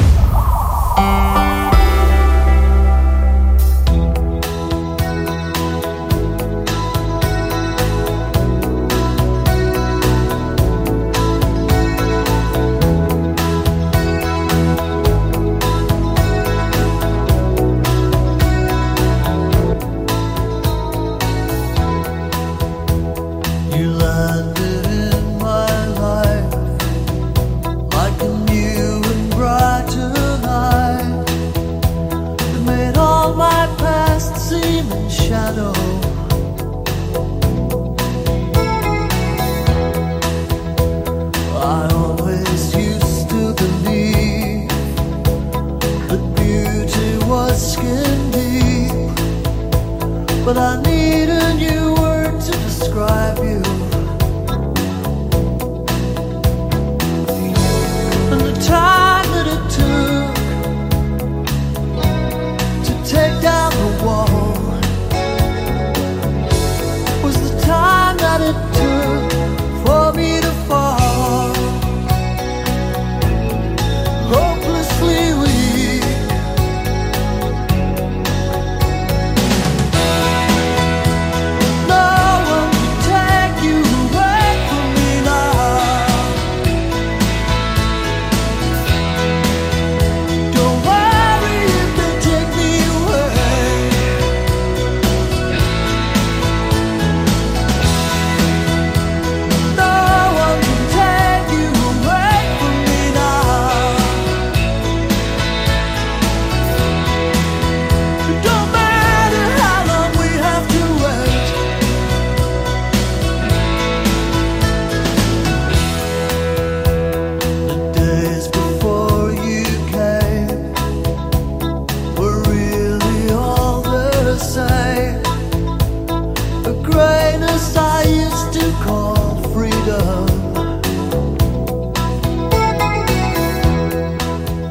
Like a new and brighter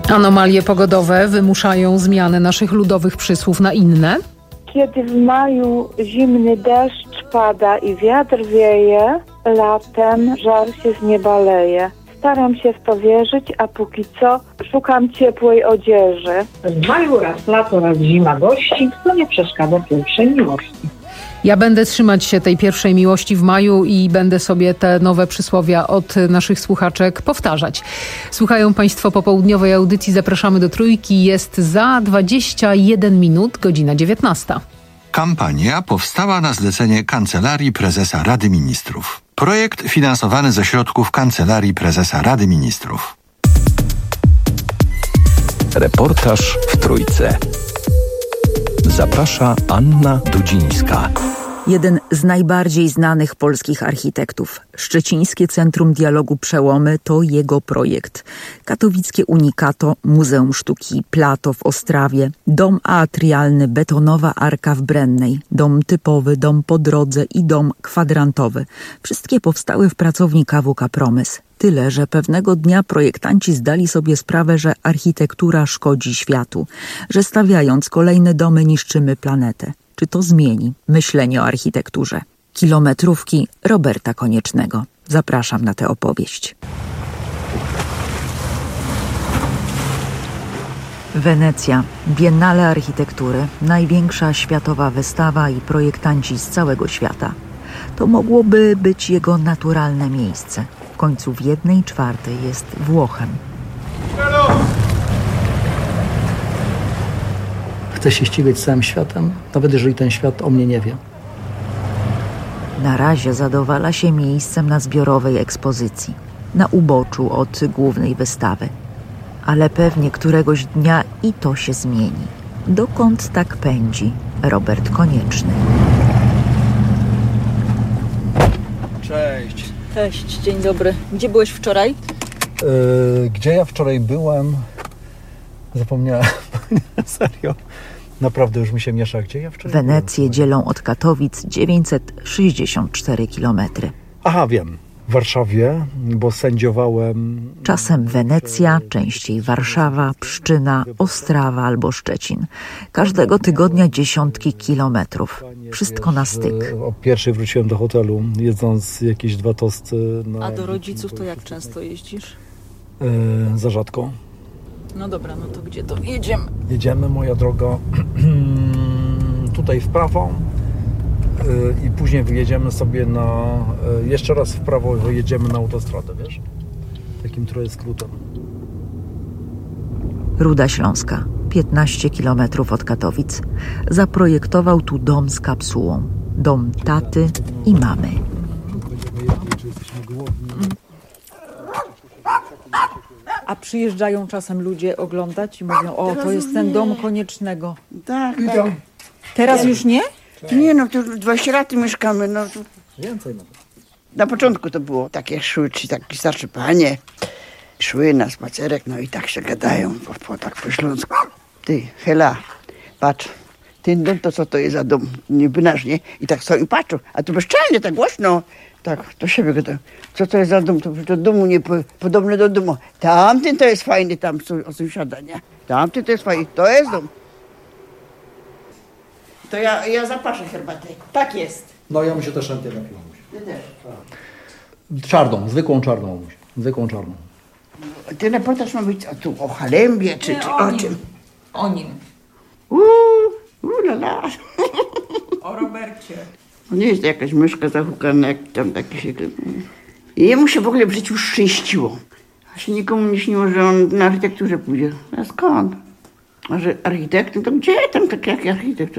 Anomalie pogodowe wymuszają zmianę naszych ludowych przysłów na inne. Kiedy w maju zimny deszcz pada i wiatr wieje, latem żar się z nieba leje. Staram się w to wierzyć, a póki co szukam ciepłej odzieży. W maju raz lato, raz zima gości, to nie przeszkadza pierwszej miłości. Ja będę trzymać się tej pierwszej miłości w maju i będę sobie te nowe przysłowia od naszych słuchaczek powtarzać. Słuchają Państwo popołudniowej audycji Zapraszamy do Trójki. Jest za dwadzieścia jeden minut, godzina dziewiętnasta. Kampania powstała na zlecenie Kancelarii Prezesa Rady Ministrów. Projekt finansowany ze środków Kancelarii Prezesa Rady Ministrów. Reportaż w Trójce. Zaprasza Anna Dudzińska. Jeden z najbardziej znanych polskich architektów. Szczecińskie Centrum Dialogu Przełomy to jego projekt. Katowickie Unikato, Muzeum Sztuki Plato w Ostrawie, dom atrialny, betonowa arka w Brennej, dom typowy, dom po drodze i dom kwadrantowy. Wszystkie powstały w pracowni K W K Promysł. Tyle, że pewnego dnia projektanci zdali sobie sprawę, że architektura szkodzi światu, że stawiając kolejne domy niszczymy planetę. Czy to zmieni myślenie o architekturze? Kilometrówki Roberta Koniecznego. Zapraszam na tę opowieść. Wenecja. Biennale Architektury. Największa światowa wystawa i projektanci z całego świata. To mogłoby być jego naturalne miejsce. W końcu w jednej czwartej jest Włochem. Chcę się ścigać z całym światem, nawet jeżeli ten świat o mnie nie wie. Na razie zadowala się miejscem na zbiorowej ekspozycji, na uboczu od głównej wystawy. Ale pewnie któregoś dnia i to się zmieni. Dokąd tak pędzi Robert Konieczny? Cześć. Cześć, dzień dobry. Gdzie byłeś wczoraj? Yy, gdzie ja wczoraj byłem? Zapomniałem. Serio? Naprawdę już mi się miesza. Gdzie ja wczoraj Wenecję byłem? Dzielą od Katowic dziewięćset sześćdziesiąt cztery kilometry. Aha, wiem. W Warszawie, bo sędziowałem... Czasem Wenecja, częściej Warszawa, Pszczyna, Ostrawa albo Szczecin. Każdego tygodnia dziesiątki kilometrów. Wszystko na styk. O pierwszej wróciłem do hotelu, jedząc jakieś dwa tosty. Na... A do rodziców to jak często jeździsz? Yy, za rzadko. No dobra, no to gdzie to jedziemy? Jedziemy, moja droga, tutaj w prawo yy, i później wyjedziemy sobie na... Yy, jeszcze raz w prawo wyjedziemy na autostradę, wiesz? Takim trochę skrótem. Ruda Śląska, piętnaście kilometrów od Katowic. Zaprojektował tu dom z kapsułą. Dom taty i mamy. A przyjeżdżają czasem ludzie oglądać i mówią, o, to jest ten dom Koniecznego. Tak, tak. Teraz już nie? Nie, no to już dwadzieścia lat mieszkamy. No to... Więcej nawet. Na początku to było takie szły, czy takie starsze panie. Szły na spacerek, no i tak się gadają, po, po, tak po śląsku. Ty, Hela, patrz, ten dom to co to jest za dom? Niby nasz, nie? I tak stoją i patrzą, a to bezczelnie, tak głośno. Tak, do siebie gadają. Co to jest za dom? To do domu nie po, podobne do domu. Tamten to jest fajny, tam o sąsiada, nie? Tamten to jest fajny, to jest dom. To ja, ja zapaszę herbatę. Tak jest. No ja bym się też chętnie napił. Ty też. Czarną, zwykłą czarną. Zwykłą czarną. Ten reportaż ma być o, tu, o Halembie, czy, Nie, czy o, o nim. czym? O nim. Uuu, uu, la, la. O Robercie. Nie jest to jakaś myszka zahukana, jak tam taki się... Jemu się w ogóle w życiu szczęściło. A się nikomu nie śniło, że on na architekturze pójdzie. A skąd? A że architektem, to gdzie tam taki jak architekt?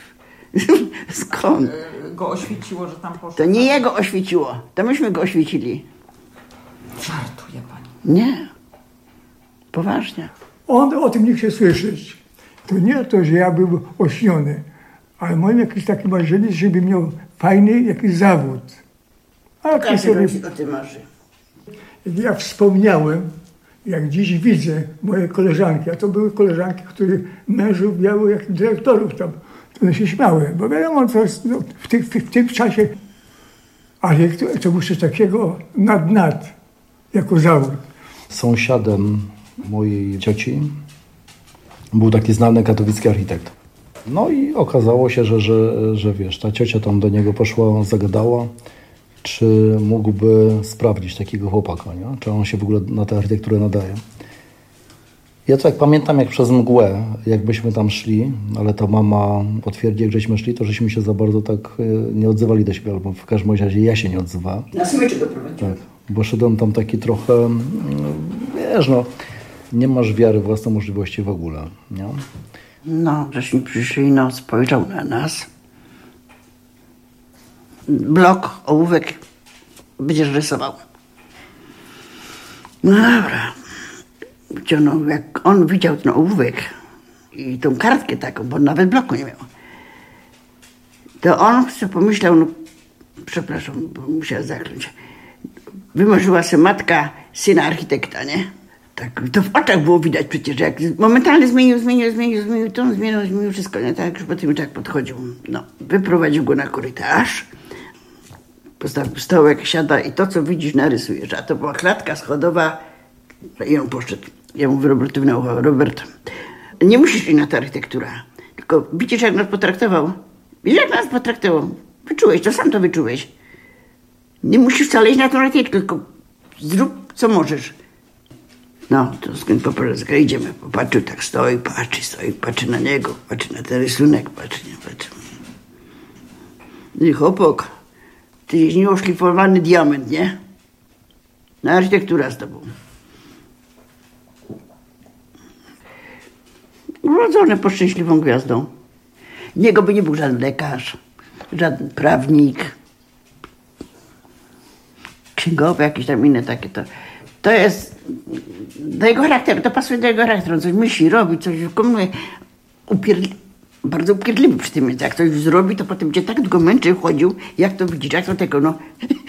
Skąd? Go oświeciło, że tam poszło. To nie jego oświeciło, to myśmy go oświecili. Żartuje pani. Nie. Poważnie. On o tym nie chce słyszeć. To nie to, że ja byłem ośniony, ale mam jakieś takie marzenie, żeby miał fajny jakiś zawód. A Każdy sobie... o tym marzy. Ja wspomniałem, jak dziś widzę moje koleżanki, a to były koleżanki, które mężów miały jak dyrektorów tam, to one się śmiały, bo wiadomo, to jest, no, w, ty, w, w tym czasie, ale to, to muszę takiego nad nad, jako zawód. Sąsiadem mojej cioci był taki znany katowicki architekt. No i okazało się, że, że, że wiesz, ta ciocia tam do niego poszła, zagadała, czy mógłby sprawdzić takiego chłopaka, nie? Czy on się w ogóle na tę architekturę nadaje. Ja to jak pamiętam, jak przez mgłę, jakbyśmy tam szli, ale ta mama potwierdzi, jak żeśmy szli, to żeśmy się za bardzo tak nie odzywali do siebie, albo w każdym razie ja się nie odzywałem. Na smyczy doprowadził. Tak, bo szedłem tam taki trochę, wiesz no, nie masz wiary w własne możliwości w ogóle, nie? No, żeśmy przyszli, no, spojrzał na nas. Blok, ołówek, będziesz rysował. No dobra. Wyciągnął, jak on widział ten ołówek i tą kartkę taką, bo nawet bloku nie miał, to on sobie pomyślał, no przepraszam, bo musiała zakląć. Wymarzyła sobie matka syna architekta, nie? Tak, to w oczach było widać przecież, jak momentalnie zmienił, zmienił, zmienił, zmienił to, zmienił, zmienił wszystko, nie? Tak, już po tym tak podchodził. No, wyprowadził go na korytarz, postawił stołek, siada i to, co widzisz, narysujesz. A to była klatka schodowa i on poszedł. Ja mówię Robertowi na ucho, Robert, nie musisz iść na tę architekturę, tylko widzisz, jak nas potraktował. Widzisz, jak nas potraktował. Wyczułeś, to sam to wyczułeś. Nie musisz wcale iść na tę architekturę, tylko zrób, co możesz. No, to skąd poprowadzę, idziemy. Popatrzył, tak stoi, patrzy, stoi, patrzy na niego, patrzy na ten rysunek, patrzy, nie patrzy. I chłopak, ty jest nieoszlifowany diament, nie? Na architektura z tobą. Urodzony pod szczęśliwą gwiazdą. Niego by nie był żaden lekarz, żaden prawnik, księgowy, jakieś tam inne takie to. To jest do jego charakteru, to pasuje do jego charakteru. On coś myśli, robi, coś wykonuje. Upierdli, bardzo upierdliwy przy tym jest. Jak coś zrobi, to potem cię tak długo męczy, chodził, jak to widzisz, jak to tego, no.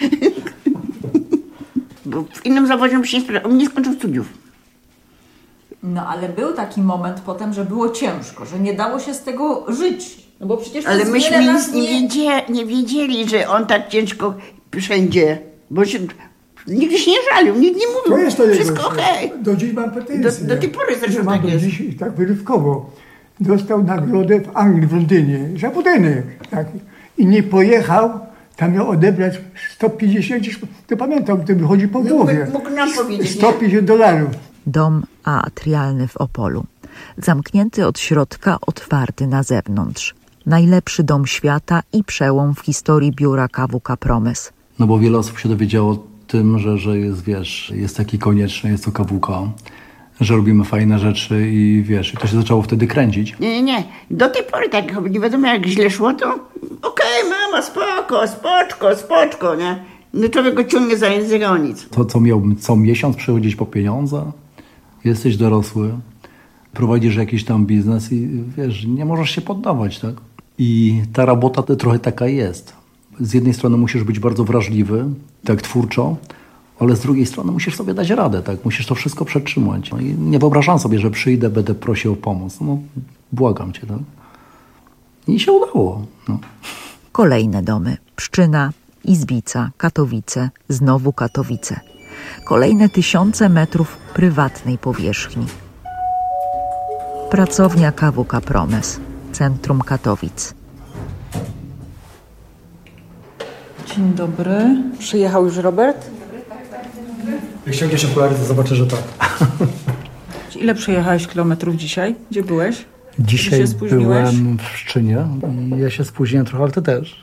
Bo w innym zawodzie on się nie sprawdził. On nie skończył studiów. No ale był taki moment potem, że było ciężko, że nie dało się z tego żyć. No bo przecież ale myśmy nic nie... nie... Wiedzieli, nie wiedzieli, że on tak ciężko wszędzie, bo się... Nigdy się nie żalił, nikt nie mówił, to jest to wszystko okej. Okay. Do dziś mam pretensje. Do, do tej pory zresztą mam tak do jest. Dziś, tak wyrywkowo. Dostał nagrodę w Anglii, w Londynie, za budynek. Tak. I nie pojechał, tam miał odebrać sto pięćdziesiąt, to pamiętam, to wychodzi po głowie. Mógł nam powiedzieć. sto pięćdziesiąt dolarów. Dom atrialny w Opolu. Zamknięty od środka, otwarty na zewnątrz. Najlepszy dom świata i przełom w historii biura K W K Promes. No bo wiele osób się dowiedziało o tym, że, że jest, wiesz, jest taki konieczny, jest to K W K, że robimy fajne rzeczy i wiesz, i to się zaczęło wtedy kręcić. Nie, nie, nie. Do tej pory tak, nie wiadomo jak źle szło, to okej, okay, mama, spoko, spoczko, spoczko, nie? No człowiek go ciągnie za język, o nic. To, co miałbym co miesiąc przychodzić po pieniądze, jesteś dorosły, prowadzisz jakiś tam biznes i wiesz, nie możesz się poddawać, tak? I ta robota to trochę taka jest. Z jednej strony musisz być bardzo wrażliwy, tak twórczo, ale z drugiej strony musisz sobie dać radę, tak? Musisz to wszystko przetrzymać. No i nie wyobrażam sobie, że przyjdę, będę prosił o pomoc. No, błagam cię, tak? I się udało. No. Kolejne domy. Pszczyna, Izbica, Katowice, znowu Katowice. Kolejne tysiące metrów prywatnej powierzchni. Pracownia K W K Promes, centrum Katowic. Dzień dobry. Przyjechał już Robert? Jak ściągniesz okulary, to zobaczę, że tak. Ile przejechałeś kilometrów dzisiaj? Gdzie byłeś? Dzisiaj byłem w Pszczynie i ja się spóźniłem trochę, ale ty też.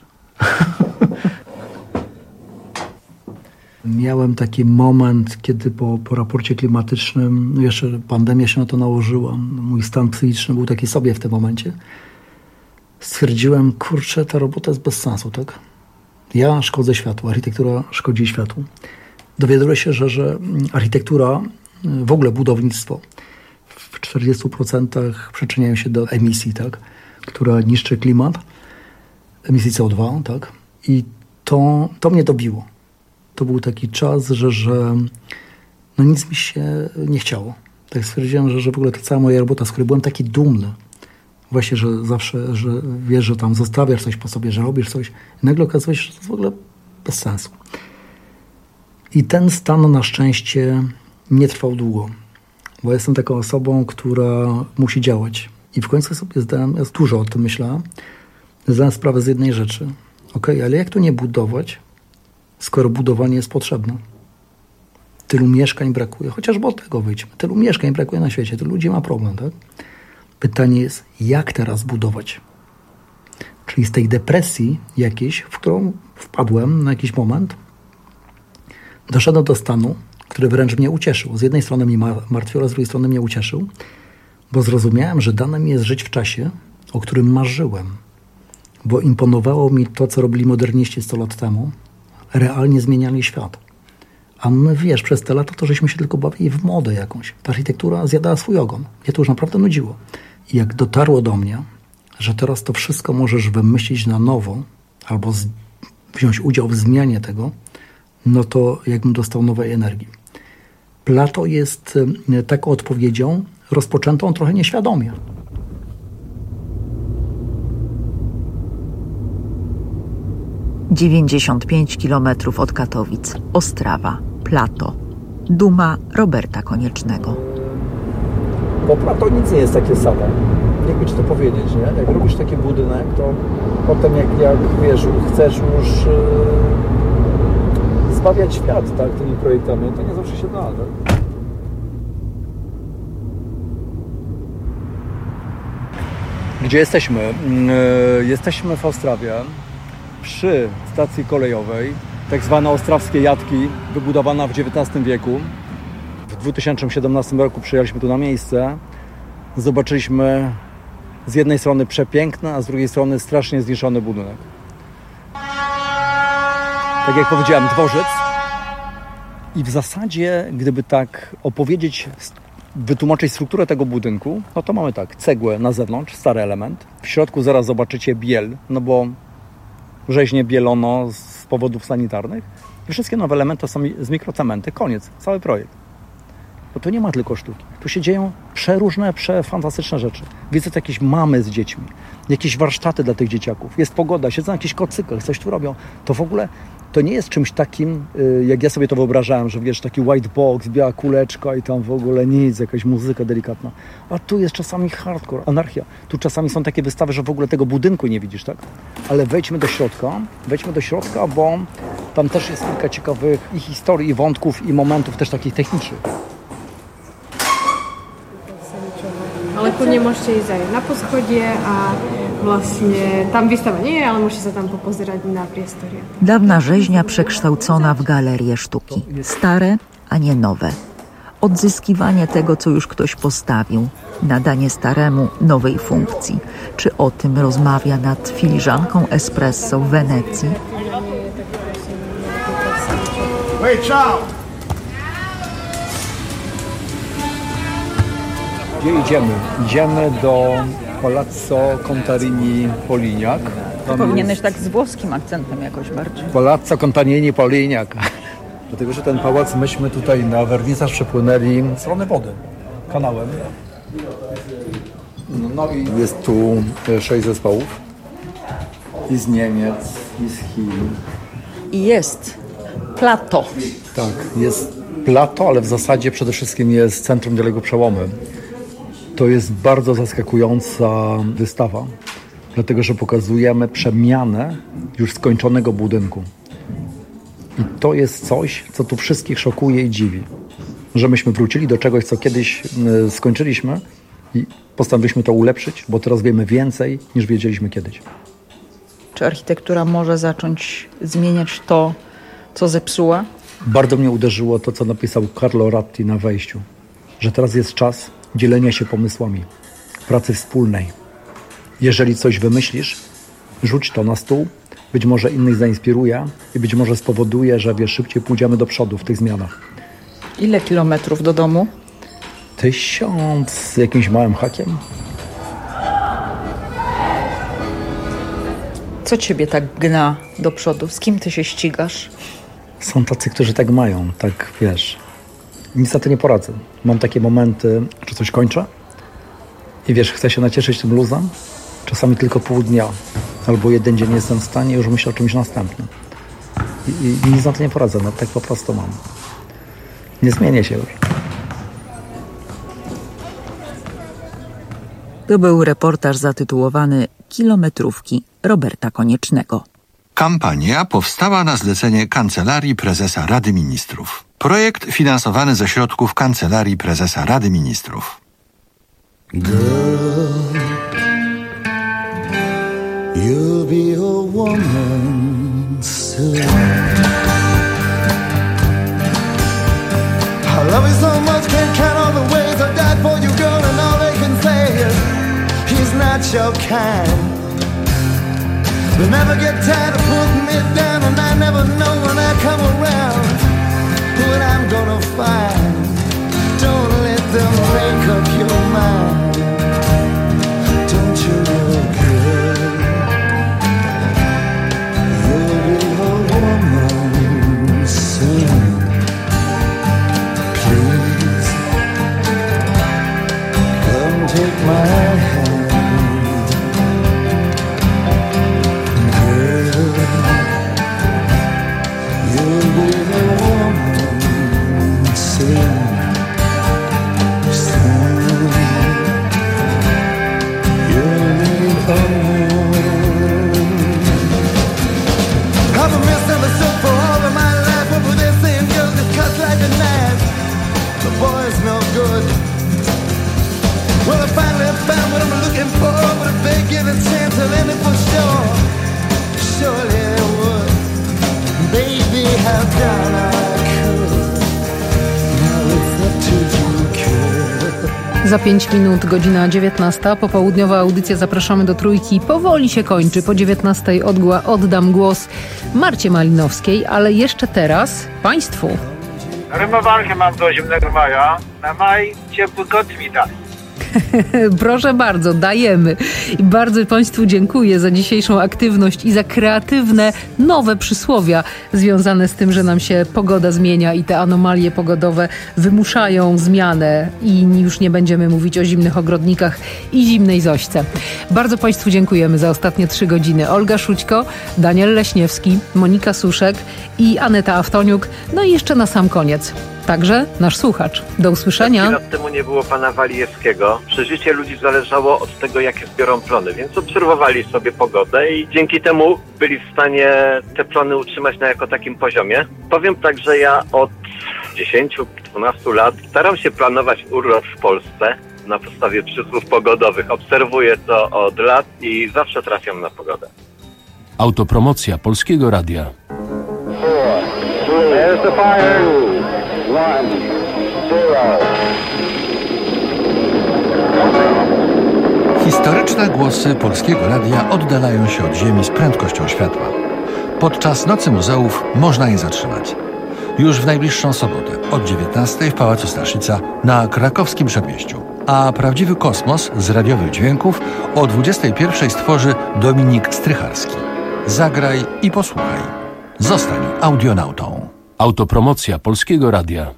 Miałem taki moment, kiedy po, po raporcie klimatycznym, no jeszcze pandemia się na to nałożyła, mój stan psychiczny był taki sobie w tym momencie. Stwierdziłem, kurczę, ta robota jest bez sensu, tak? Ja szkodzę światu, architektura szkodzi światu. Dowiaduję się, że, że architektura, w ogóle budownictwo w czterdziestu procentach przyczyniają się do emisji, tak? Która niszczy klimat, emisji C O dwa, tak? I to, to mnie dobiło. To był taki czas, że, że no nic mi się nie chciało. Tak stwierdziłem, że, że w ogóle ta cała moja robota, z której byłem taki dumny, właśnie, że zawsze, że wiesz, że tam zostawiasz coś po sobie, że robisz coś, i nagle okazuje się, że to jest w ogóle bez sensu. I ten stan na szczęście nie trwał długo. bo jestem taką osobą, która musi działać. I w końcu sobie zdałem, ja dużo o tym myślałem, zdałem sprawę z jednej rzeczy. Okej, ale jak to nie budować, skoro budowanie jest potrzebne? Tylu mieszkań brakuje, chociażby od tego wyjdźmy. Tylu mieszkań brakuje na świecie, tylu ludzi ma problem, tak? Pytanie jest, jak teraz budować? Czyli z tej depresji jakiejś, w którą wpadłem na jakiś moment, doszedłem do stanu, który wręcz mnie ucieszył. Z jednej strony mnie martwił, a z drugiej strony mnie ucieszył, bo zrozumiałem, że dane mi jest żyć w czasie, o którym marzyłem. Bo imponowało mi to, co robili moderniści sto lat temu. Realnie zmieniali świat. A my, wiesz, przez te lata to żeśmy się tylko bawili w modę jakąś. Ta architektura zjadała swój ogon. Mnie to już naprawdę nudziło. I jak dotarło do mnie, że teraz to wszystko możesz wymyślić na nowo albo z- wziąć udział w zmianie tego, no to jakbym dostał nowej energii. Plato jest y, taką odpowiedzią rozpoczętą trochę nieświadomie. dziewięćdziesiąt pięć kilometrów od Katowic. Ostrawa. Plato. Duma Roberta Koniecznego. Bo Plato nic nie jest takie samo. Jakby ci to powiedzieć, nie? Jak robisz taki budynek, to potem jak, jak wiesz, chcesz już yy, zbawiać świat, tak, tymi projektami, to nie zawsze się da, tak? Gdzie jesteśmy? Yy, jesteśmy w Ostrawie, przy stacji kolejowej, tak zwane ostrawskie jatki, wybudowana w dziewiętnastym wieku. W dwa tysiące siedemnastym roku przyjechaliśmy tu na miejsce. Zobaczyliśmy z jednej strony przepiękny, a z drugiej strony strasznie zniszczony budynek. Tak jak powiedziałem, dworzec. I w zasadzie, gdyby tak opowiedzieć, wytłumaczyć strukturę tego budynku, no to mamy tak, cegłę na zewnątrz, stary element. W środku zaraz zobaczycie biel, no bo rzeźnie bielono z powodów sanitarnych. I wszystkie nowe elementy to są z mikrocementy. Koniec, cały projekt. Bo tu nie ma tylko sztuki. Tu się dzieją przeróżne, przefantastyczne rzeczy. Widzę tu jakieś mamy z dziećmi, jakieś warsztaty dla tych dzieciaków. Jest pogoda, siedzą na jakichś kocykach, coś tu robią. To w ogóle, to nie jest czymś takim, jak ja sobie to wyobrażałem, że wiesz, taki white box, biała kuleczka i tam w ogóle nic, jakaś muzyka delikatna. A tu jest czasami hardcore, anarchia. Tu czasami są takie wystawy, że w ogóle tego budynku nie widzisz, tak? Ale wejdźmy do środka, wejdźmy do środka, bo tam też jest kilka ciekawych i historii, i wątków, i momentów też takich technicznych. Ale kľudne môžete ísť aj na poschodie a vlastne tam výstava nie je, ale môžete sa tam popozerať na priestory. Dawna rzeźnia przekształcona w galerię sztuki. Stare, a nie nowe. Odzyskiwanie tego, co już ktoś postawił. Nadanie staremu nowej funkcji. Czy o tym rozmawia nad filiżanką espresso w Wenecji? Wait, ciao! Gdzie idziemy? Idziemy do Palazzo Contarini Polignac. To powinieneś tak z włoskim akcentem jakoś bardziej. Palazzo Contarini Polignac. Dlatego, że ten pałac myśmy tutaj na wernisaż przepłynęli z strony wody, kanałem. No, no i jest tu sześć zespołów. I z Niemiec, i z Chin. I jest Plato. Tak, jest Plato, ale w zasadzie przede wszystkim jest centrum dialogu przełomy. To jest bardzo zaskakująca wystawa, dlatego że pokazujemy przemianę już skończonego budynku. I to jest coś, co tu wszystkich szokuje i dziwi. Że myśmy wrócili do czegoś, co kiedyś y, skończyliśmy i postanowiliśmy to ulepszyć, bo teraz wiemy więcej, niż wiedzieliśmy kiedyś. Czy architektura może zacząć zmieniać to, co zepsuła? Bardzo mnie uderzyło to, co napisał Carlo Ratti na wejściu. Że teraz jest czas dzielenia się pomysłami, pracy wspólnej. Jeżeli coś wymyślisz, rzuć to na stół, być może innych zainspiruje i być może spowoduje, że wiesz, szybciej pójdziemy do przodu w tych zmianach. Ile kilometrów do domu? Tysiąc z jakimś małym hakiem. Co ciebie tak gna do przodu? Z kim ty się ścigasz? Są tacy, którzy tak mają, tak wiesz. Nic na to nie poradzę. Mam takie momenty, że coś kończę i wiesz, chcę się nacieszyć tym luzem. Czasami tylko pół dnia albo jeden dzień jestem w stanie i już myślę o czymś następnym. I, i nic na to nie poradzę, no tak po prostu mam. Nie zmienię się już. To był reportaż zatytułowany Kilometrówki Roberta Koniecznego. Kampania powstała na zlecenie Kancelarii Prezesa Rady Ministrów. Projekt finansowany ze środków Kancelarii Prezesa Rady Ministrów. Girl, you'll be a woman soon. I love you so much, can't count all the ways I died for you, girl, and all they can say is he's not your kind. They never get tired of putting me down, and I never know when I come around what I'm gonna find. Don't let them make up your mind. Don't you look good? You'll be a woman soon. Please, come take my hand. Za pięć minut, godzina dziewiętnasta. Popołudniowa audycja Zapraszamy do Trójki powoli się kończy. Po dziewiętnastej odgła oddam głos Marcie Malinowskiej, ale jeszcze teraz Państwu. Rymowankę mam do zimnego maja. Na maj ciepły kot wita. Proszę bardzo, dajemy. I bardzo Państwu dziękuję za dzisiejszą aktywność i za kreatywne, nowe przysłowia związane z tym, że nam się pogoda zmienia i te anomalie pogodowe wymuszają zmianę i już nie będziemy mówić o zimnych ogrodnikach i zimnej Zośce. Bardzo Państwu dziękujemy za ostatnie trzy godziny. Olga Szućko, Daniel Leśniewski, Monika Suszek i Aneta Aftoniuk. No i jeszcze na sam koniec także nasz słuchacz. Do usłyszenia. Chwilę temu nie było pana Walijewskiego. Przeżycie ludzi zależało od tego, jakie zbiorą plony, więc obserwowali sobie pogodę i dzięki temu byli w stanie te plony utrzymać na jako takim poziomie. Powiem tak, że ja od dziesięciu dwunastu lat staram się planować urlop w Polsce na podstawie przysłów pogodowych. Obserwuję to od lat i zawsze trafiam na pogodę. Autopromocja Polskiego Radia. There's the fire. One, zero. Historyczne głosy Polskiego Radia oddalają się od Ziemi z prędkością światła. Podczas Nocy Muzeów można je zatrzymać. Już w najbliższą sobotę od dziewiętnastej w Pałacu Staszica na krakowskim Przedmieściu. A prawdziwy kosmos z radiowych dźwięków o dwudziestej pierwszej stworzy Dominik Strycharski. Zagraj i posłuchaj. Zostań audionautą. Autopromocja Polskiego Radia.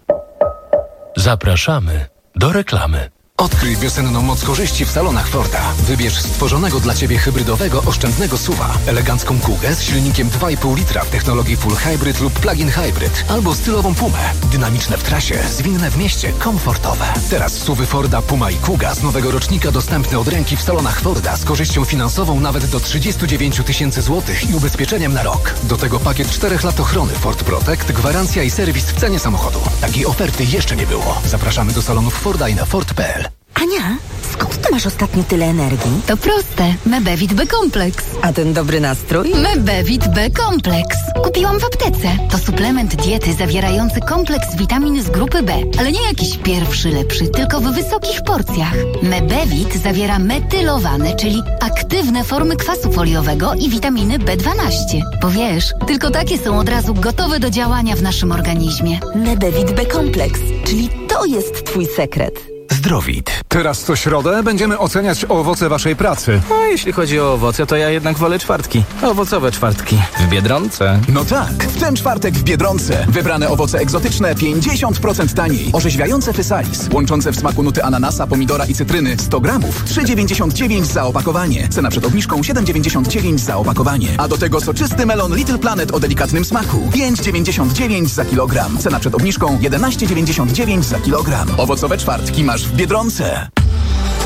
Zapraszamy do reklamy. Odkryj wiosenną moc korzyści w salonach Forda. Wybierz stworzonego dla Ciebie hybrydowego, oszczędnego S U V-a, elegancką Kugę z silnikiem dwa i pół litra w technologii Full Hybrid lub Plug-in Hybrid, albo stylową Pumę. Dynamiczne w trasie, zwinne w mieście, komfortowe. Teraz S U V-y Forda Puma i Kuga z nowego rocznika dostępne od ręki w salonach Forda z korzyścią finansową nawet do trzydziestu dziewięciu tysięcy złotych i ubezpieczeniem na rok. Do tego pakiet czterech lat ochrony Ford Protect, gwarancja i serwis w cenie samochodu. Takiej oferty jeszcze nie było. Zapraszamy do salonów Forda i na Ford kropka p l. Ania, skąd ty masz ostatnio tyle energii? To proste. Mebevit B-Kompleks. A ten dobry nastrój? Mebevit B-Kompleks. Kupiłam w aptece. To suplement diety zawierający kompleks witamin z grupy B. Ale nie jakiś pierwszy lepszy, tylko w wysokich porcjach. Mebevit zawiera metylowane, czyli aktywne formy kwasu foliowego i witaminy B dwanaście. Bo wiesz, tylko takie są od razu gotowe do działania w naszym organizmie. Mebevit B-Kompleks, czyli to jest twój sekret. Zdrowit. Teraz co środę będziemy oceniać owoce waszej pracy. A jeśli chodzi o owoce, to ja jednak wolę czwartki. Owocowe czwartki. W Biedronce. No tak, w ten czwartek w Biedronce. Wybrane owoce egzotyczne pięćdziesiąt procent taniej. Orzeźwiające Fysalis, łączące w smaku nuty ananasa, pomidora i cytryny sto gramów. trzy dziewięćdziesiąt dziewięć za opakowanie. Cena przed obniżką siedem dziewięćdziesiąt dziewięć za opakowanie. A do tego soczysty melon Little Planet o delikatnym smaku. pięć dziewięćdziesiąt dziewięć za kilogram. Cena przed obniżką jedenaście dziewięćdziesiąt dziewięć za kilogram. Owocowe czwartki masz w Biedronce.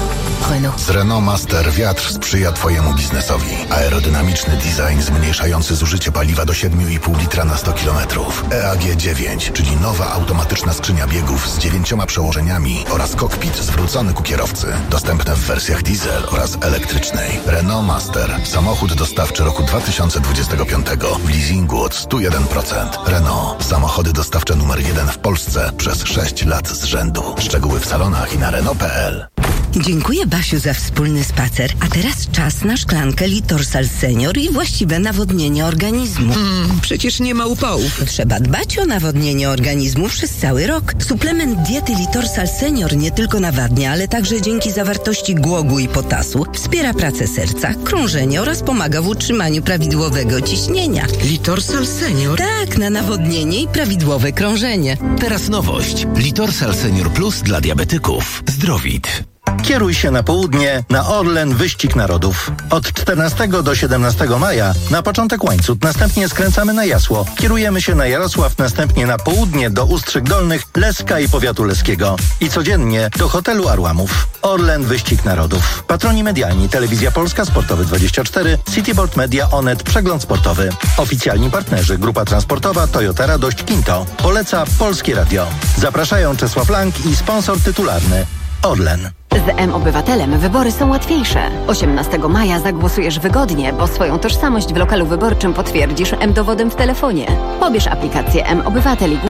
Renault. Z Renault Master wiatr sprzyja Twojemu biznesowi. Aerodynamiczny design zmniejszający zużycie paliwa do siedem i pół litra na sto kilometrów. E A G dziewięć, czyli nowa automatyczna skrzynia biegów z dziewięcioma przełożeniami oraz kokpit zwrócony ku kierowcy. Dostępne w wersjach diesel oraz elektrycznej. Renault Master. Samochód dostawczy roku dwa tysiące dwudziestego piątego w leasingu od sto jeden procent. Renault. Samochody dostawcze numer jeden w Polsce przez sześć lat z rzędu. Szczegóły w salonach i na Renault kropka p l. Dziękuję, Basiu, za wspólny spacer. A teraz czas na szklankę Litorsal Senior i właściwe nawodnienie organizmu. Mm, przecież nie ma upałów. Trzeba dbać o nawodnienie organizmu przez cały rok. Suplement diety Litorsal Senior nie tylko nawadnia, ale także dzięki zawartości głogu i potasu wspiera pracę serca, krążenie oraz pomaga w utrzymaniu prawidłowego ciśnienia. Litorsal Senior? Tak, na nawodnienie i prawidłowe krążenie. Teraz nowość. Litorsal Senior Plus dla diabetyków. Zdrowit. Kieruj się na południe na Orlen Wyścig Narodów. Od czternastego do siedemnastego maja na początek Łańcut, następnie skręcamy na Jasło. Kierujemy się na Jarosław, następnie na południe do Ustrzyk Dolnych, Leska i powiatu leskiego. I codziennie do hotelu Arłamów. Orlen Wyścig Narodów. Patroni medialni: Telewizja Polska, Sportowy dwadzieścia cztery, Cityboard Media, Onet, Przegląd Sportowy. Oficjalni partnerzy: Grupa Transportowa, Toyota Radość, Kinto. Poleca Polskie Radio. Zapraszają Czesław Lang i sponsor tytularny Orlen. Z M-Obywatelem wybory są łatwiejsze. osiemnastego maja zagłosujesz wygodnie, bo swoją tożsamość w lokalu wyborczym potwierdzisz M-dowodem w telefonie. Pobierz aplikację M-Obywatel i